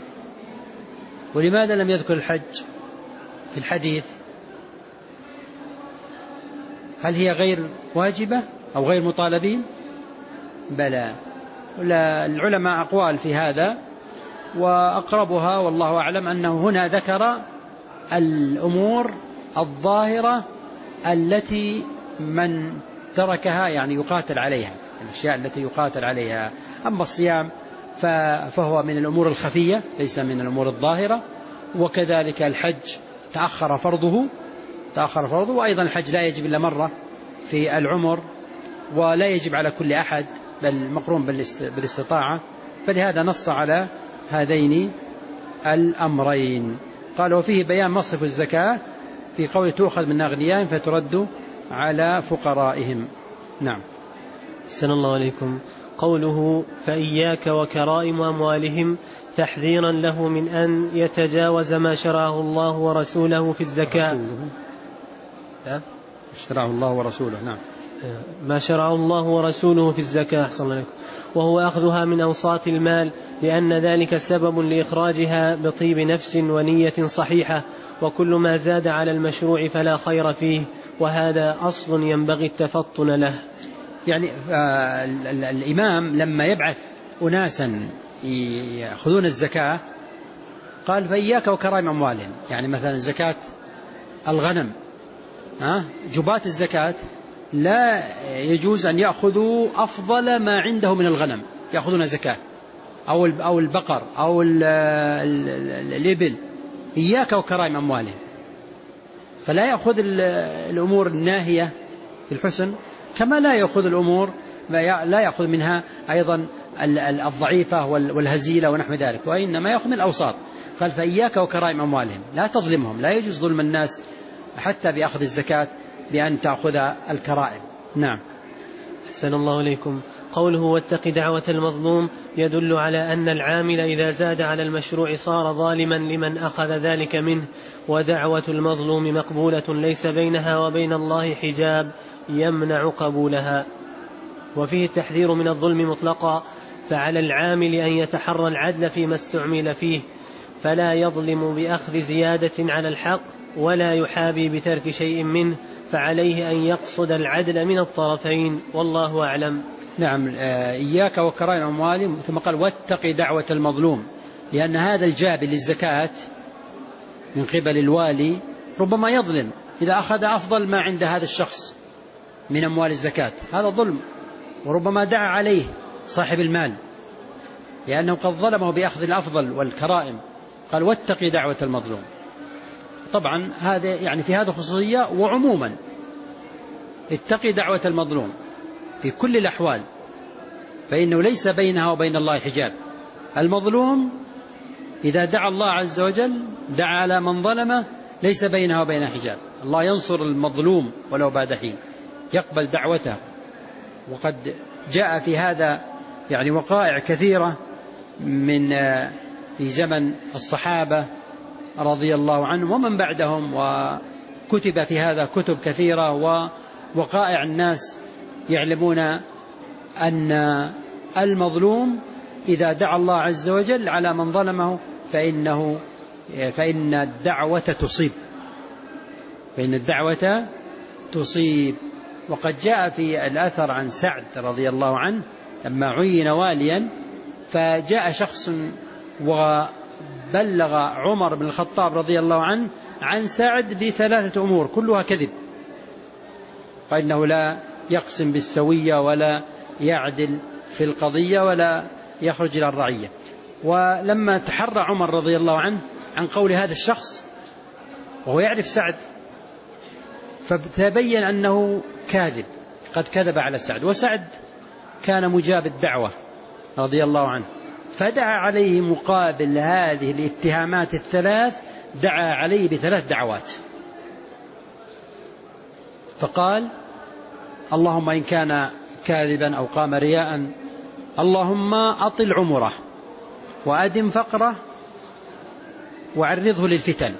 ولماذا لم يذكر الحج في الحديث؟ هل هي غير واجبة أو غير مطالبين؟ بلى. العلماء أقوال في هذا، وأقربها والله أعلم أنه هنا ذكر الأمور الظاهرة التي من تركها يعني يقاتل عليها، الأشياء التي يقاتل عليها. أما الصيام فهو من الأمور الخفية ليس من الأمور الظاهرة. وكذلك الحج تأخر فرضه تأخر فرضه وأيضا الحج لا يجب إلا مرة في العمر، ولا يجب على كل أحد بل مقرون بالاستطاعة، فلهذا نص على هذين الأمرين. قال: وفيه بيان مصرف الزكاة في قول تؤخذ من أغنيائهم فترد على فقرائهم. نعم. أحسن الله عليكم. قوله فإياك وكرائم أموالهم تحذيرا له من أن يتجاوز ما شرعه الله ورسوله في الزكاة. شرعه الله ورسوله، نعم، ما شرعه الله ورسوله في الزكاة، أحسن الله عليكم، وهو أخذها من أوساط المال، لأن ذلك سبب لإخراجها بطيب نفس ونية صحيحة، وكل ما زاد على المشروع فلا خير فيه، وهذا أصل ينبغي التفطن له. يعني آه الإمام لما يبعث أناسا يأخذون الزكاة قال فإياك وكرائم أموالهم، يعني مثلا زكاة الغنم، ها جبات الزكاة لا يجوز أن يأخذوا أفضل ما عنده من الغنم، يأخذون زكاة أو أو البقر أو الإبل. إياك وكرائم أموالهم، فلا يأخذ الأمور الناهية في الحسن كما لا يأخذ الأمور لا يأخذ منها أيضا الضعيفة والهزيلة ونحو ذلك، وإنما يأخذ من الأوساط. قال فإياك وكرائم أموالهم، لا تظلمهم، لا يجوز ظلم الناس حتى بأخذ الزكاة بأن تأخذ الكرائم. نعم. أحسن الله إليكم. قوله واتق دعوة المظلوم يدل على أن العامل إذا زاد على المشروع صار ظالما لمن أخذ ذلك منه، ودعوة المظلوم مقبولة ليس بينها وبين الله حجاب يمنع قبولها. وفيه التحذير من الظلم مطلقا، فعلى العامل أن يتحرى العدل فيما استعمل فيه، فلا يظلم بأخذ زيادة على الحق ولا يحابي بترك شيء منه، فعليه أن يقصد العدل من الطرفين، والله أعلم. نعم. إياك وكرائم أموالهم، ثم قال واتق دعوة المظلوم، لأن هذا الجابل للزكاة من قبل الوالي ربما يظلم إذا أخذ أفضل ما عند هذا الشخص من أموال الزكاة، هذا ظلم، وربما دعا عليه صاحب المال لأنه قد ظلمه بأخذ الأفضل والكرائم. قال واتق دعوة المظلوم. طبعا هذا يعني في هذا خصوصية، وعموما اتق دعوة المظلوم في كل الأحوال، فإنه ليس بينها وبين الله حجاب. المظلوم إذا دعا الله عز وجل دعا على من ظلمه ليس بينها وبين حجاب، الله ينصر المظلوم ولو بعد حين، يقبل دعوته. وقد جاء في هذا يعني وقائع كثيرة من في زمن الصحابة رضي الله عنهم ومن بعدهم، وكتب في هذا كتب كثيرة، ووقائع الناس يعلمون أن المظلوم إذا دعا الله عز وجل على من ظلمه فإنه فإن الدعوة تصيب فإن الدعوة تصيب. وقد جاء في الأثر عن سعد رضي الله عنه لما عين واليا، فجاء شخص وبلغ عمر بن الخطاب رضي الله عنه عن سعد بثلاثة أمور كلها كذب، فإنه لا يقسم بالسوية ولا يعدل في القضية ولا يخرج إلى الرعية. ولما تحرى عمر رضي الله عنه عن قول هذا الشخص وهو يعرف سعد، فتبين أنه كاذب، قد كذب على سعد، وسعد كان مجاب الدعوة رضي الله عنه، فدعا عليه مقابل هذه الاتهامات الثلاث، دعا عليه بثلاث دعوات، فقال اللهم إن كان كاذبا أو قام رياء اللهم أطل عمره وأدم فقره وعرضه للفتن.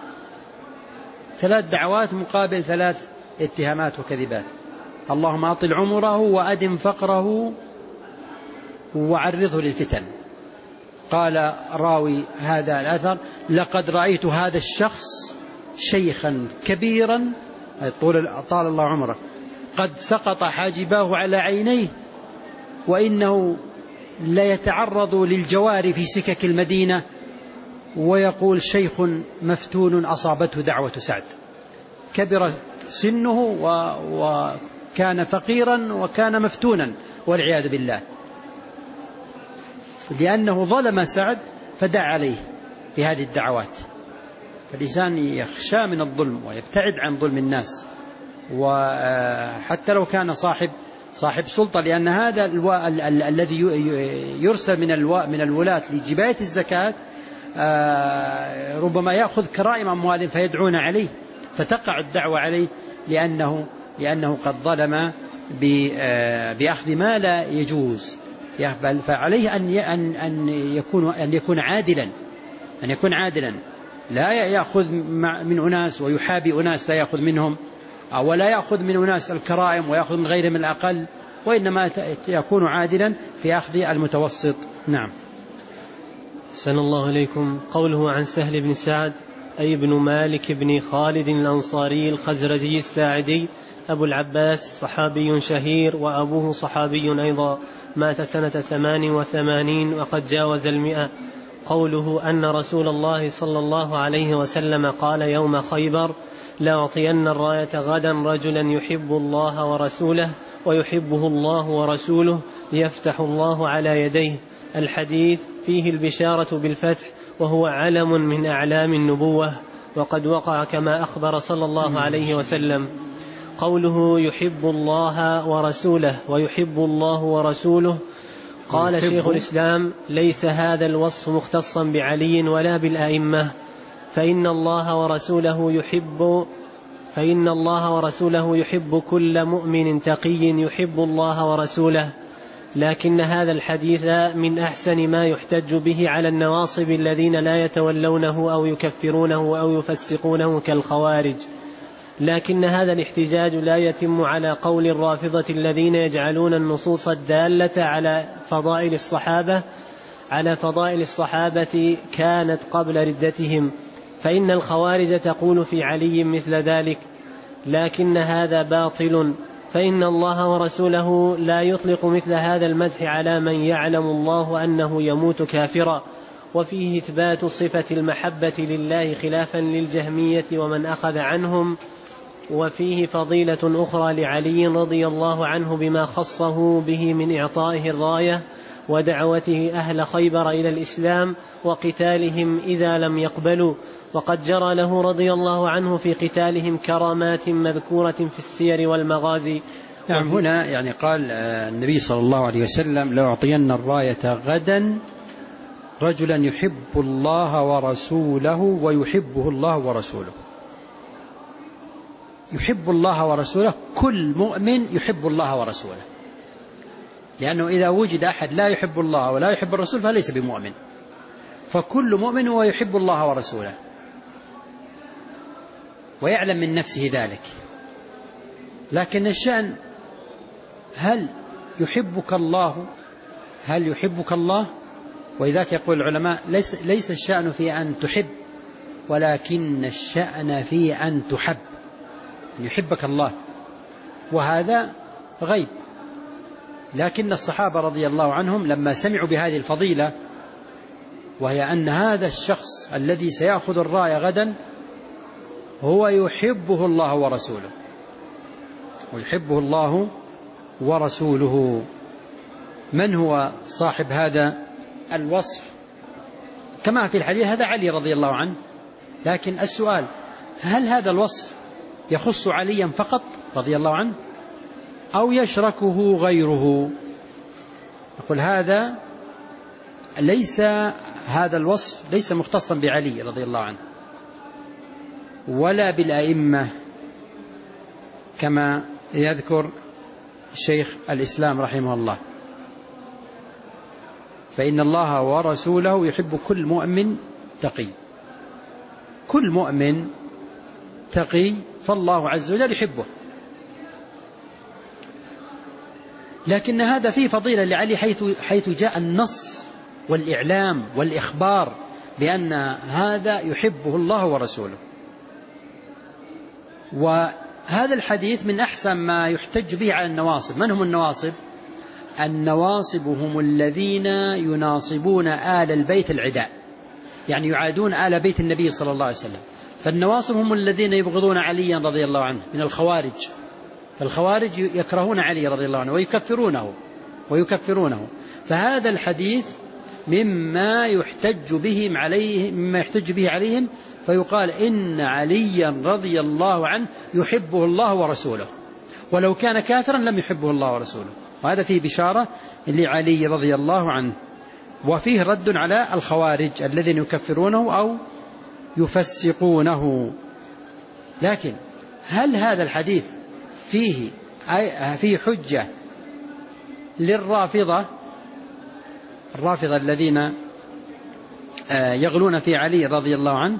ثلاث دعوات مقابل ثلاث اتهامات وكذبات، اللهم أطل عمره وأدم فقره وعرضه للفتن. قال راوي هذا الأثر لقد رأيت هذا الشخص شيخا كبيرا طول طال الله عمره قد سقط حاجباه على عينيه، وإنه لا يتعرض للجوار في سكك المدينة، ويقول شيخ مفتون أصابته دعوة سعد، كبر سنه وكان فقيرا وكان مفتونا والعياذ بالله، لأنه ظلم سعد فدعا عليه بهذه الدعوات. فالإنسان يخشى من الظلم ويبتعد عن ظلم الناس، وحتى لو كان صاحب صاحب سلطة، لأن هذا الو... ال... ال... الذي يرسل من الو... من الولاة لجباية الزكاة ربما يأخذ كرائم أموال فيدعون عليه، فتقع الدعوة عليه لأنه لأنه قد ظلم بأخذ ما لا يجوز، فعليه أن أن يكون أن يكون عادلا أن يكون عادلا لا يأخذ من أناس ويحابي أناس لا يأخذ منهم، ولا يأخذ من أناس الكرائم ويأخذ من غيرهم الأقل، وإنما يكون عادلا في أخذ المتوسط. نعم. أحسن الله إليكم. قوله عن سهل بن سعد أي بن مالك بن خالد الأنصاري الخزرجي الساعدي أبو العباس، صحابي شهير وأبوه صحابي أيضا، مات سنة ثمان وثمانين وقد جاوز المئة. قوله أن رسول الله صلى الله عليه وسلم قال يوم خيبر لأعطين الراية غدا رجلا يحب الله ورسوله ويحبه الله ورسوله ليفتح الله على يديه. الحديث فيه البشارة بالفتح وهو علم من أعلام النبوة، وقد وقع كما أخبر صلى الله عليه وسلم. قوله يحب الله ورسوله ويحب الله ورسوله، قال شيخ الإسلام ليس هذا الوصف مختصا بعلي ولا بالأئمة، فإن الله ورسوله يحب فإن الله ورسوله يحب كل مؤمن تقي يحب الله ورسوله. لكن هذا الحديث من أحسن ما يحتج به على النواصب الذين لا يتولونه أو يكفرونه أو يفسقونه كالخوارج. لكن هذا الاحتجاج لا يتم على قول الرافضة الذين يجعلون النصوص الدالة على فضائل الصحابة على فضائل الصحابة كانت قبل ردتهم، فإن الخوارج تقول في علي مثل ذلك، لكن هذا باطل، فإن الله ورسوله لا يطلق مثل هذا المدح على من يعلم الله أنه يموت كافرا. وفيه إثبات صفة المحبة لله خلافا للجهمية ومن أخذ عنهم. وفيه فضيلة أخرى لعلي رضي الله عنه بما خصه به من إعطائه الراية ودعوته أهل خيبر إلى الإسلام وقتالهم إذا لم يقبلوا، وقد جرى له رضي الله عنه في قتالهم كرامات مذكورة في السير والمغازي. نعم. هنا يعني قال النبي صلى الله عليه وسلم لأعطين الراية غدا رجلا يحب الله ورسوله ويحبه الله ورسوله. يحب الله ورسوله، كل مؤمن يحب الله ورسوله، لأنه إذا وجد أحد لا يحب الله ولا يحب الرسول فليس بمؤمن، فكل مؤمن هو يحب الله ورسوله ويعلم من نفسه ذلك. لكن الشأن هل يحبك الله هل يحبك الله ولذلك يقول العلماء ليس, ليس الشأن في أن تحب، ولكن الشأن في أن تحب، أن يحبك الله، وهذا غيب. لكن الصحابة رضي الله عنهم لما سمعوا بهذه الفضيلة، وهي أن هذا الشخص الذي سيأخذ الراية غدا هو يحبه الله ورسوله ويحبه الله ورسوله. من هو صاحب هذا الوصف؟ كما في الحديث هذا علي رضي الله عنه، لكن السؤال هل هذا الوصف يخص عليا فقط رضي الله عنه أو يشركه غيره؟ نقول هذا ليس هذا الوصف ليس مختصا بعلي رضي الله عنه ولا بالأئمة كما يذكر شيخ الإسلام رحمه الله، فإن الله ورسوله يحب كل مؤمن تقي. كل مؤمن تقي فالله عز وجل يحبه. لكن هذا فيه فضيلة لعلي حيث, حيث جاء النص والإعلام والإخبار بأن هذا يحبه الله ورسوله. وهذا الحديث من أحسن ما يحتج به على النواصب. من هم النواصب؟ النواصب هم الذين يناصبون آل البيت العداء، يعني يعادون آل بيت النبي صلى الله عليه وسلم. فالنواصب هم الذين يبغضون عليا رضي الله عنه من الخوارج، فالخوارج يكرهون علي رضي الله عنه ويكفرونه ويكفرونه فهذا الحديث مما يحتج بهم عليه مما يحتج به عليهم، فيقال إن عليا رضي الله عنه يحبه الله ورسوله، ولو كان كافرا لم يحبه الله ورسوله. وهذا فيه بشارة لعلي رضي الله عنه، وفيه رد على الخوارج الذين يكفرونه أو يفسقونه. لكن هل هذا الحديث فيه في حجة للرافضة الرافضة الذين يغلون في علي رضي الله عنه،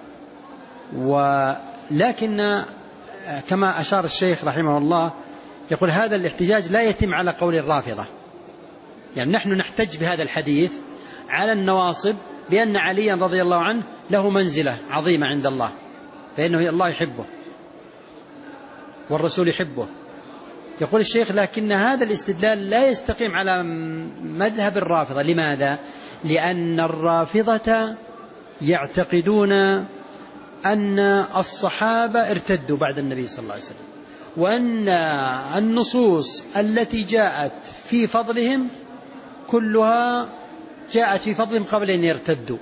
ولكن كما أشار الشيخ رحمه الله يقول هذا الاحتجاج لا يتم على قول الرافضة. يعني نحن نحتج بهذا الحديث على النواصب بأن عليا رضي الله عنه له منزلة عظيمة عند الله، فإنه الله يحبه والرسول يحبه. يقول الشيخ لكن هذا الاستدلال لا يستقيم على مذهب الرافضة. لماذا؟ لأن الرافضة يعتقدون أن الصحابة ارتدوا بعد النبي صلى الله عليه وسلم، وأن النصوص التي جاءت في فضلهم كلها جاءت في فضلهم قبل أن يرتدوا.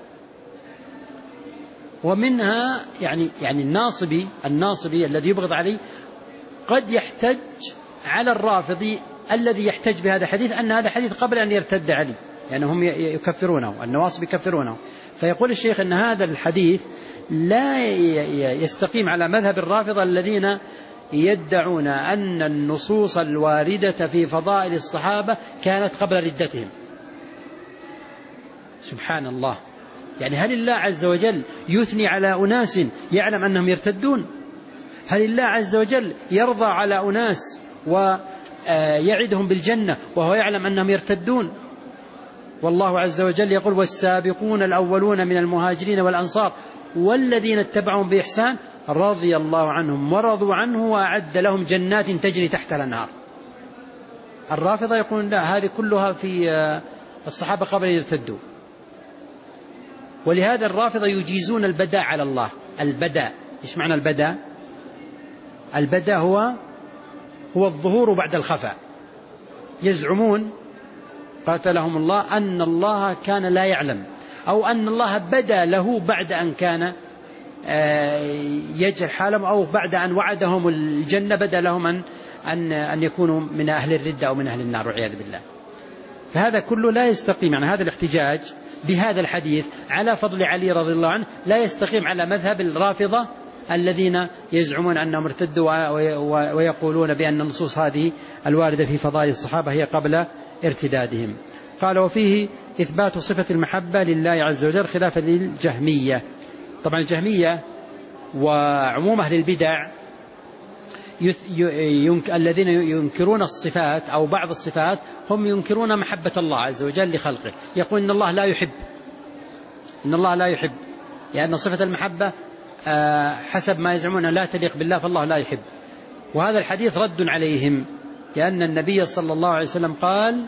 ومنها يعني يعني الناصبي الناصبي الذي يبغض علي قد يحتج على الرافضي الذي يحتج بهذا الحديث أن هذا حديث قبل أن يرتد علي، يعني هم يكفرونه، النواصب يكفرونه. فيقول الشيخ أن هذا الحديث لا يستقيم على مذهب الرافضة الذين يدعون أن النصوص الواردة في فضائل الصحابة كانت قبل ردتهم. سبحان الله، يعني هل الله عز وجل يثني على أناس يعلم أنهم يرتدون؟ هل الله عز وجل يرضى على أناس ويعدهم بالجنة وهو يعلم أنهم يرتدون؟ والله عز وجل يقول والسابقون الأولون من المهاجرين والأنصار والذين اتبعهم بإحسان رضي الله عنهم ورضوا عنه وأعد لهم جنات تجري تحت الأنهار. الرافضة يقولون لا، هذه كلها في الصحابة قبل أن يرتدوا. ولهذا الرافضة يجيزون البداء على الله. البداء، إيش معنى البداء؟ البداء هو هو الظهور بعد الخفاء. يزعمون قاتلهم الله أن الله كان لا يعلم، أو أن الله بدا له بعد أن كان يجهل حالهم، أو بعد أن وعدهم الجنة بدا لهم أن, أن, أن يكونوا من أهل الردة أو من أهل النار والعياذ بالله. فهذا كله لا يستقيم. يعني هذا الاحتجاج بهذا الحديث على فضل علي رضي الله عنه لا يستقيم على مذهب الرافضة الذين يزعمون أنهم ارتدوا ويقولون بأن النصوص هذه الواردة في فضائل الصحابة هي قبل ارتدادهم. قال وفيه إثبات صفة المحبة لله عز وجل خلافا للجهمية. طبعا الجهمية وعموم أهل البدع الذين ينكرون الصفات أو بعض الصفات هم ينكرون محبة الله عز وجل لخلقه. يقول إن الله لا يحب إن الله لا يحب لأن صفة المحبة حسب ما يزعمون لا تليق بالله، فالله لا يحب. وهذا الحديث رد عليهم، لأن النبي صلى الله عليه وسلم قال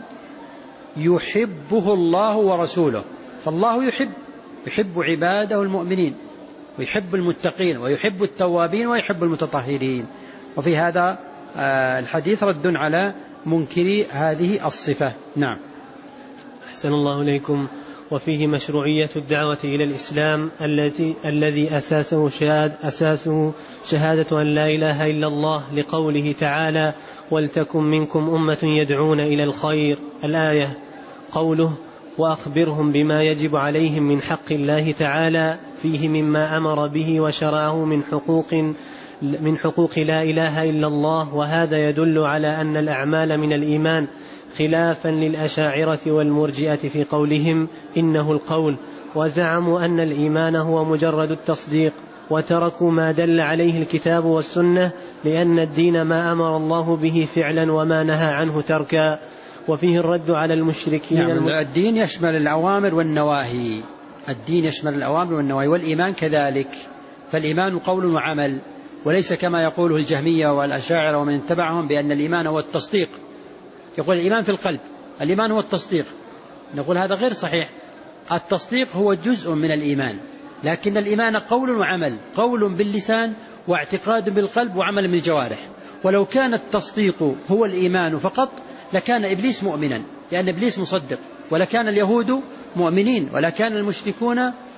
يحبه الله ورسوله. فالله يحب يحب عباده المؤمنين ويحب المتقين ويحب التوابين ويحب المتطهرين. وفي هذا الحديث رد على منكري هذه الصفة. نعم. أحسن الله إليكم. وفيه مشروعية الدعوة إلى الإسلام التي الذي أساسه شهاد أساسه شهادة أن لا إله إلا الله، لقوله تعالى ولتكن منكم أمة يدعون إلى الخير. الآية. قوله وأخبرهم بما يجب عليهم من حق الله تعالى فيه مما أمر به وشرعه من حقوق من حقوق لا إله إلا الله. وهذا يدل على أن الأعمال من الإيمان، خلافا للأشاعرة والمرجئة في قولهم إنه القول، وزعموا أن الإيمان هو مجرد التصديق، وتركوا ما دل عليه الكتاب والسنة، لأن الدين ما أمر الله به فعلا وما نهى عنه تركا. وفيه الرد على المشركين. نعم. الم... الدين يشمل الأوامر والنواهي. الدين يشمل الأوامر والنواهي، والإيمان كذلك. فالإيمان قول وعمل، وليس كما يقوله الجهمية والأشاعرة ومن اتبعهم بأن الإيمان هو التصديق. يقول الإيمان في القلب، الإيمان هو التصديق. نقول هذا غير صحيح. التصديق هو جزء من الإيمان، لكن الإيمان قول وعمل، قول باللسان واعتقاد بالقلب وعمل بالجوارح. ولو كان التصديق هو الإيمان فقط لكان إبليس مؤمنا، لأن إبليس مصدق، ولكان اليهود مؤمنين، ولكان المشركون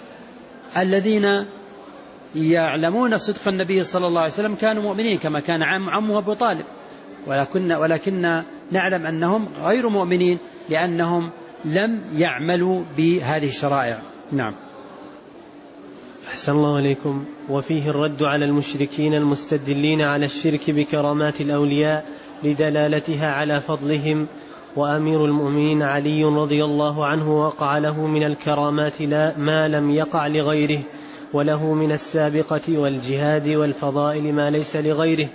الذين يعلمون صدق النبي صلى الله عليه وسلم كانوا مؤمنين، كما كان عم عمه أبو طالب. ولكن, ولكن نعلم أنهم غير مؤمنين لأنهم لم يعملوا بهذه الشرائع. نعم. أحسن الله عليكم. وفيه الرد على المشركين المستدلين على الشرك بكرامات الأولياء، لدلالتها على فضلهم. وأمير المؤمنين علي رضي الله عنه وقع له من الكرامات لا ما لم يقع لغيره، وله من السابقة والجهاد والفضائل ما ليس لغيره،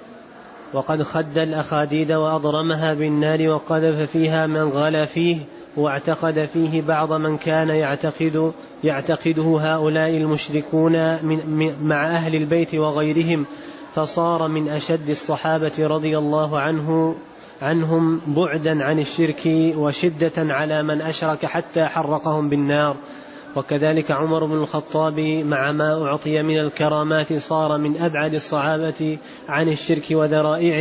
وقد خد الأخاديد وأضرمها بالنار وقذف فيها من غلا فيه، واعتقد فيه بعض من كان يعتقد يعتقده هؤلاء المشركون من مع أهل البيت وغيرهم، فصار من أشد الصحابة رضي الله عنه عنهم بعدا عن الشرك وشدة على من أشرك حتى حرقهم بالنار. وكذلك عمر بن الخطاب مع ما أعطي من الكرامات صار من أبعد الصحابة عن الشرك وذرائعه،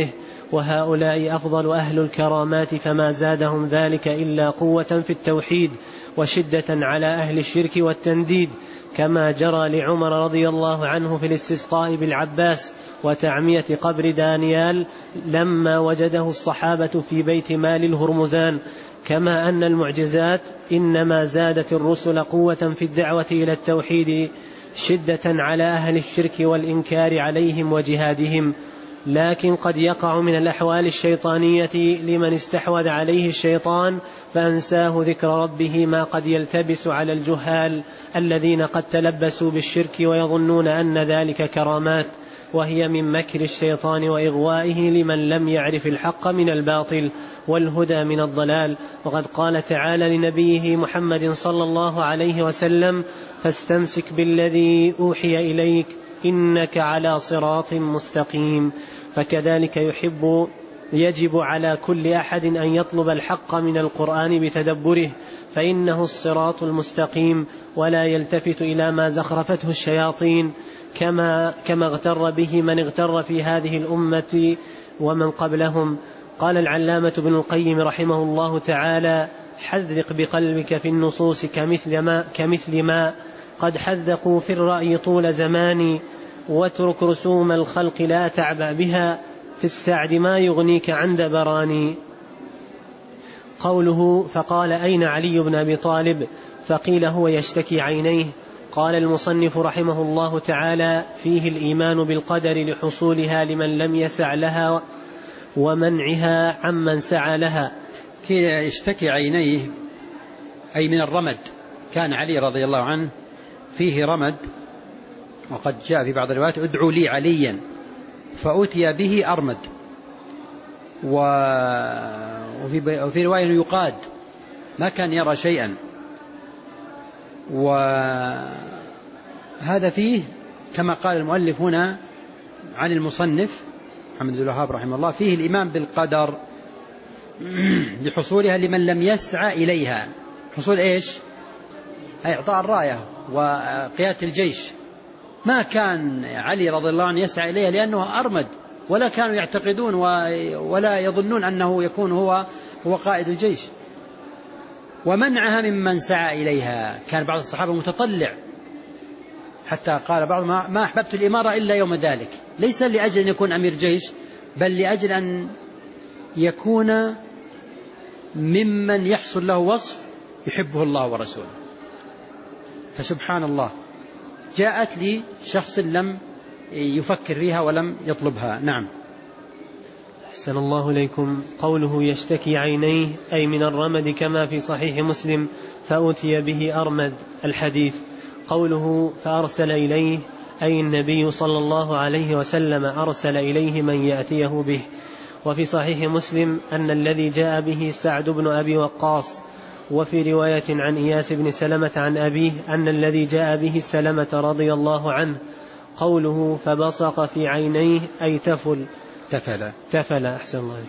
وهؤلاء أفضل أهل الكرامات، فما زادهم ذلك إلا قوة في التوحيد وشدة على أهل الشرك والتنديد، كما جرى لعمر رضي الله عنه في الاستسقاء بالعباس وتعمية قبر دانيال لما وجده الصحابة في بيت مال الهرمزان. كما أن المعجزات إنما زادت الرسل قوة في الدعوة إلى التوحيد شدة على أهل الشرك والإنكار عليهم وجهادهم. لكن قد يقع من الأحوال الشيطانية لمن استحوذ عليه الشيطان فأنساه ذكر ربه ما قد يلتبس على الجهال الذين قد تلبسوا بالشرك ويظنون أن ذلك كرامات، وهي من مكر الشيطان وإغوائه لمن لم يعرف الحق من الباطل والهدى من الضلال. وقد قال تعالى لنبيه محمد صلى الله عليه وسلم: فاستمسك بالذي أوحي إليك إنك على صراط مستقيم. فكذلك يحب يجب على كل أحد أن يطلب الحق من القرآن بتدبره، فإنه الصراط المستقيم، ولا يلتفت إلى ما زخرفته الشياطين كما, كما اغتر به من اغتر في هذه الأمة ومن قبلهم. قال العلامة ابن القيم رحمه الله تعالى: حذق بقلبك في النصوص كمثل ما, كمثل ما قد حذقوا في الرأي طول زماني، واترك رسوم الخلق لا تعبأ بها، في السعد ما يغنيك عن دبراني. قوله: فقال أين علي بن أبي طالب؟ فقيل هو يشتكي عينيه. قال المصنف رحمه الله تعالى: فيه الإيمان بالقدر لحصولها لمن لم يسع لها ومنعها عمن سعى لها. كي يشتكي عينيه أي من الرمد، كان علي رضي الله عنه فيه رمد، وقد جاء في بعض الروايات: ادعوا لي عليا، فأتي به أرمد، وفي رواية يقاد، ما كان يرى شيئا. وهذا فيه كما قال المؤلف هنا عن المصنف محمد بن الوهاب رحمه الله: فيه الإيمان بالقدر لحصولها لمن لم يسعى إليها. حصول إيش؟ أي إعطاء الراية وقيادة الجيش. ما كان علي رضي الله عنه يسعى إليها لأنه أرمد، ولا كانوا يعتقدون ولا يظنون أنه يكون هو هو قائد الجيش. ومنعها ممن سعى إليها، كان بعض الصحابة متطلع حتى قال بعض: ما أحببت الإمارة إلا يوم ذلك، ليس لأجل أن يكون أمير جيش، بل لأجل أن يكون ممن يحصل له وصف يحبه الله ورسوله. فسبحان الله، جاءت لي شخص لم يفكر فيها ولم يطلبها. نعم. أحسن الله إليكم. قوله يشتكي عينيه أي من الرمد، كما في صحيح مسلم: فأتي به أرمد، الحديث. قوله فأرسل إليه أي النبي صلى الله عليه وسلم أرسل إليه من يأتيه به. وفي صحيح مسلم أن الذي جاء به سعد بن أبي وقاص. وفي رواية عن إياس بن سلمة عن أبيه أن الذي جاء به سلمة رضي الله عنه. قوله فبصق في عينيه أي تفل تفل تفل أحسن الله.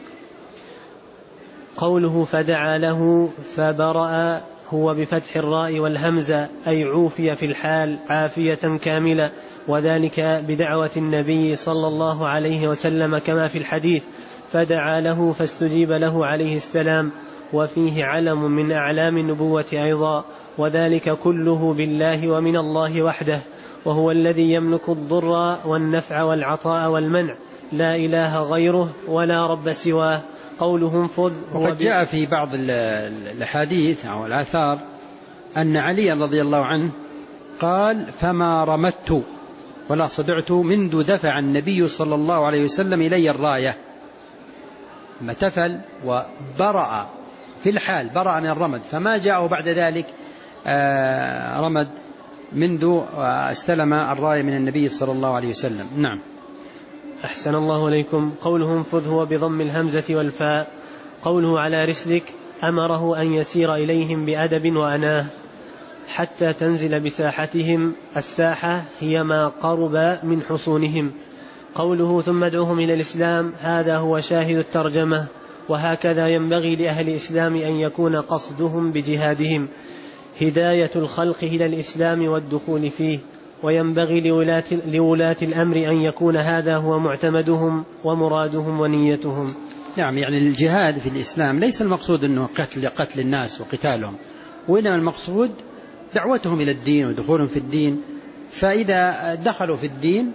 قوله فدعا له فبرأ هو بفتح الراء والهمزة أي عوفي في الحال عافية كاملة، وذلك بدعوة النبي صلى الله عليه وسلم كما في الحديث: فدعا له فاستجيب له عليه السلام. وفيه علم من أعلام النبوة أيضا، وذلك كله بالله ومن الله وحده، وهو الذي يملك الضر والنفع والعطاء والمنع، لا إله غيره ولا رب سواه. قولهم فذ. وقد جاء في بعض الحديث أو الآثار أن علي رضي الله عنه قال: فما رمت ولا صدعت منذ دفع النبي صلى الله عليه وسلم إلي الراية. ما تفل وبرأ في الحال، برأ من الرمد، فما جاءه بعد ذلك رمد منذ استلم الراية من النبي صلى الله عليه وسلم. نعم. أحسن الله إليكم. قوله انفذ هو بضم الهمزة والفاء. قوله على رسلك أمره أن يسير إليهم بأدب وأناه حتى تنزل بساحتهم. الساحة هي ما قرب من حصونهم. قوله ثم ادعوهم إلى الإسلام، هذا هو شاهد الترجمة، وهكذا ينبغي لأهل الإسلام أن يكون قصدهم بجهادهم هداية الخلق إلى الإسلام والدخول فيه، وينبغي لولاة, لولاة الأمر أن يكون هذا هو معتمدهم ومرادهم ونيتهم. نعم، يعني الجهاد في الإسلام ليس المقصود أنه قتل قتل الناس وقتالهم، وإنما المقصود دعوتهم إلى الدين ودخولهم في الدين. فإذا دخلوا في الدين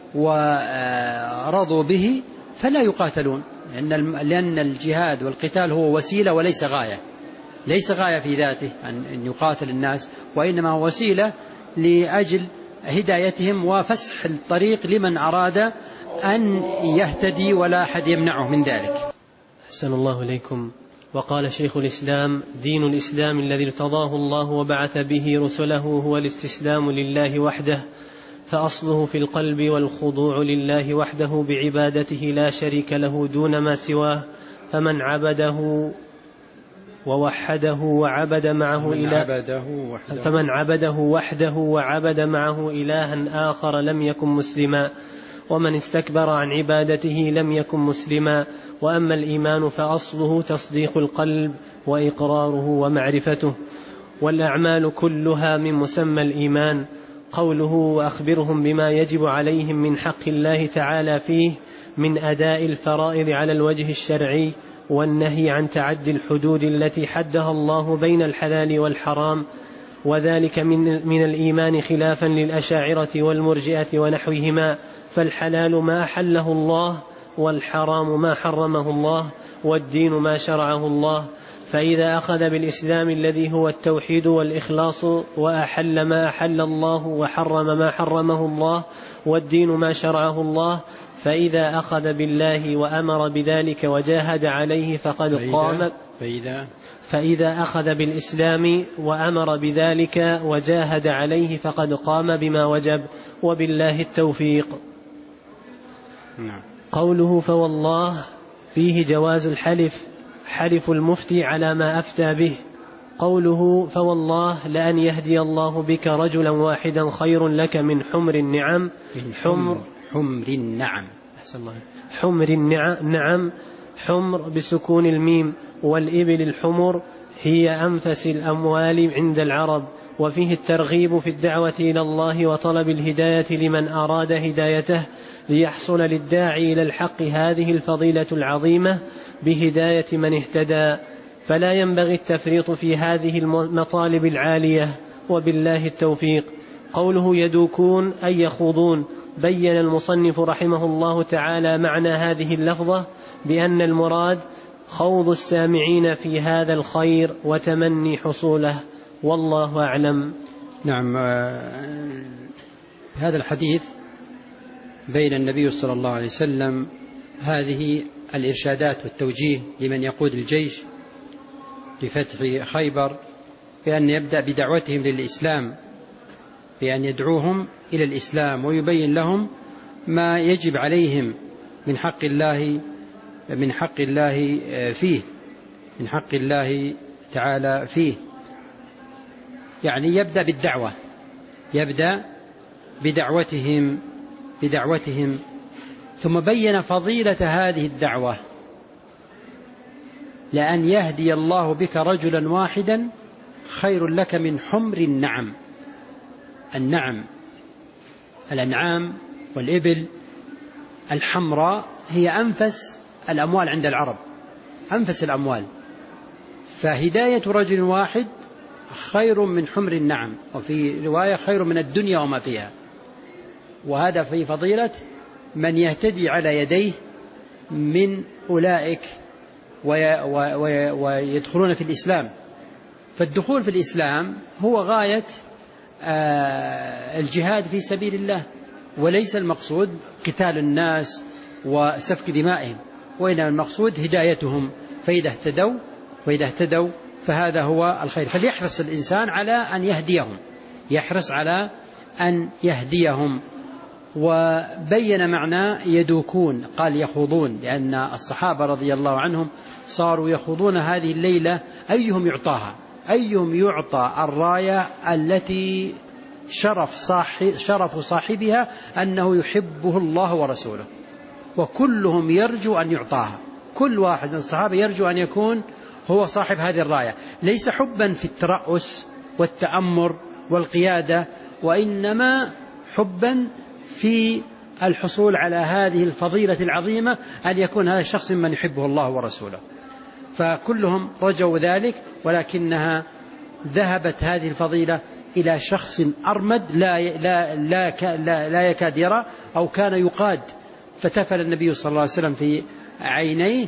ورضوا به فلا يقاتلون، لأن الجهاد والقتال هو وسيلة وليس غاية. ليس غاية في ذاته أن يقاتل الناس، وإنما هو وسيلة لأجل هدايتهم وفسح الطريق لمن أراد أن يهتدي ولا أحد يمنعه من ذلك. أحسن الله إليكم. وقال شيخ الإسلام: دين الإسلام الذي ارتضاه الله وبعث به رسله هو الاستسلام لله وحده، فأصله في القلب والخضوع لله وحده بعبادته لا شريك له دون ما سواه. فمن عبده ووحده وعبد معه إله فمن عبده وحده وعبد معه إلها آخر لم يكن مسلما، ومن استكبر عن عبادته لم يكن مسلما. وأما الإيمان فأصله تصديق القلب وإقراره ومعرفته، والأعمال كلها من مسمى الإيمان. قوله وأخبرهم بما يجب عليهم من حق الله تعالى فيه من أداء الفرائض على الوجه الشرعي، والنهي عن تعدي الحدود التي حدها الله بين الحلال والحرام، وذلك من, من الإيمان خلافا للأشاعرة والمرجئة ونحوهما. فالحلال ما أحله الله، والحرام ما حرمه الله، والدين ما شرعه الله. فإذا أخذ بالإسلام الذي هو التوحيد والإخلاص وأحل ما أحل الله وحرم ما حرمه الله، والدين ما شرعه الله، فإذا أخذ بالله وأمر بذلك وجاهد عليه فقد قام فإذا, فإذا أخذ بالإسلام وأمر بذلك وجاهد عليه فقد قام بما وجب، وبالله التوفيق. نعم. قوله فوالله فيه جواز الحلف، حلف المفتي على ما أفتى به. قوله فوالله لأن يهدي الله بك رجلا واحدا خير لك من حمر النعم. حمر حمر النعم حمر النعم حمر بسكون الميم، والإبل الحمر هي أنفس الأموال عند العرب. وفيه الترغيب في الدعوة إلى الله وطلب الهداية لمن أراد هدايته، ليحصل للداعي إلى الحق هذه الفضيلة العظيمة بهداية من اهتدى. فلا ينبغي التفريط في هذه المطالب العالية، وبالله التوفيق. قوله يدوكون أي يخوضون. بين المصنف رحمه الله تعالى معنى هذه اللفظة بأن المراد خوض السامعين في هذا الخير وتمني حصوله، والله أعلم. نعم. هذا الحديث بين النبي صلى الله عليه وسلم هذه الإرشادات والتوجيه لمن يقود الجيش لفتح خيبر، بأن يبدأ بدعوتهم للإسلام، بأن يدعوهم إلى الإسلام ويبين لهم ما يجب عليهم من حق الله من حق الله فيه من حق الله تعالى فيه. يعني يبدأ بالدعوة، يبدأ بدعوتهم بدعوتهم ثم بين فضيلة هذه الدعوة: لأن يهدي الله بك رجلا واحدا خير لك من حمر النعم. النعم الأنعام والإبل الحمراء هي أنفس الأموال عند العرب، أنفس الأموال، فهداية رجل واحد خير من حمر النعم، وفي رواية خير من الدنيا وما فيها. وهذا في فضيلة من يهتدي على يديه من أولئك ويدخلون في الإسلام. فالدخول في الإسلام هو غاية الجهاد في سبيل الله، وليس المقصود قتال الناس وسفك دمائهم، وإنما المقصود هدايتهم، فإذا اهتدوا وإذا اهتدوا فهذا هو الخير. فليحرص الإنسان على أن يهديهم، يحرص على أن يهديهم. وبين معنى يدوكون، قال يخوضون، لأن الصحابة رضي الله عنهم صاروا يخوضون هذه الليلة أيهم يعطاها، أيهم يعطى الراية التي شرف, صاحب شرف صاحبها أنه يحبه الله ورسوله، وكلهم يرجو أن يعطاها، كل واحد من الصحابة يرجو أن يكون هو صاحب هذه الراية، ليس حبا في الترأس والتأمر والقيادة، وإنما حبا في الحصول على هذه الفضيلة العظيمة أن يكون هذا الشخص من يحبه الله ورسوله. فكلهم رجوا ذلك، ولكنها ذهبت هذه الفضيلة إلى شخص أرمد لا, لا, لا, لا, لا يكاد يرى أو كان يقاد، فتفل النبي صلى الله عليه وسلم في عينيه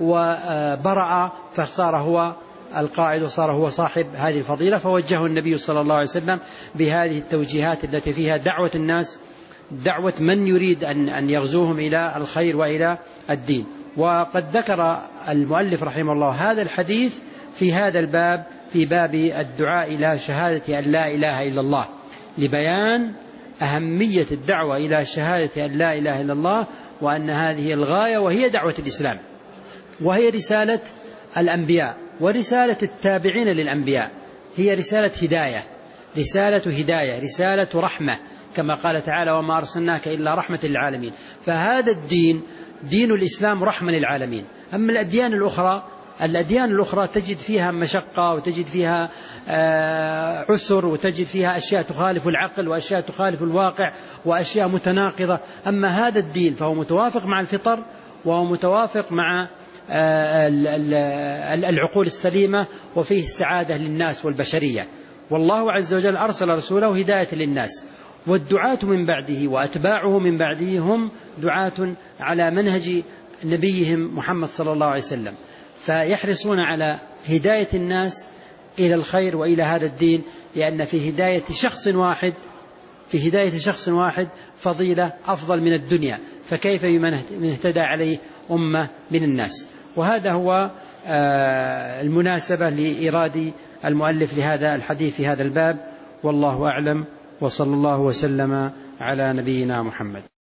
وبرأ، فصار هو القائد وصار هو صاحب هذه الفضيلة. فوجهه النبي صلى الله عليه وسلم بهذه التوجيهات التي فيها دعوة الناس، دعوة من يريد أن يغزوهم إلى الخير وإلى الدين. وقد ذكر المؤلف رحمه الله هذا الحديث في هذا الباب، في باب الدعاء إلى شهادة أن لا إله إلا الله، لبيان أهمية الدعوة إلى شهادة أن لا إله إلا الله، وأن هذه الغاية وهي دعوة الإسلام، وهي رسالة الأنبياء ورسالة التابعين للأنبياء، هي رسالة هداية، رسالة هداية، رسالة رحمة، كما قال تعالى وما أرسلناك إلا رحمة للعالمين. فهذا الدين دين الإسلام رحمة للعالمين. أما الأديان الأخرى الأديان الأخرى تجد فيها مشقة، وتجد فيها عسر، وتجد فيها أشياء تخالف العقل وأشياء تخالف الواقع وأشياء متناقضة. أما هذا الدين فهو متوافق مع الفطر، وهو متوافق مع العقول السليمة، وفيه السعادة للناس والبشرية. والله عز وجل أرسل رسوله هداية للناس، والدعاة من بعده وأتباعه من بعده هم دعاة على منهج نبيهم محمد صلى الله عليه وسلم، فيحرصون على هداية الناس إلى الخير وإلى هذا الدين، لأن في هداية شخص واحد في هداية شخص واحد فضيلة أفضل من الدنيا، فكيف بمن اهتدى عليه أمة من الناس. وهذا هو المناسبة لإيراد المؤلف لهذا الحديث في هذا الباب، والله أعلم، وصلى الله وسلم على نبينا محمد.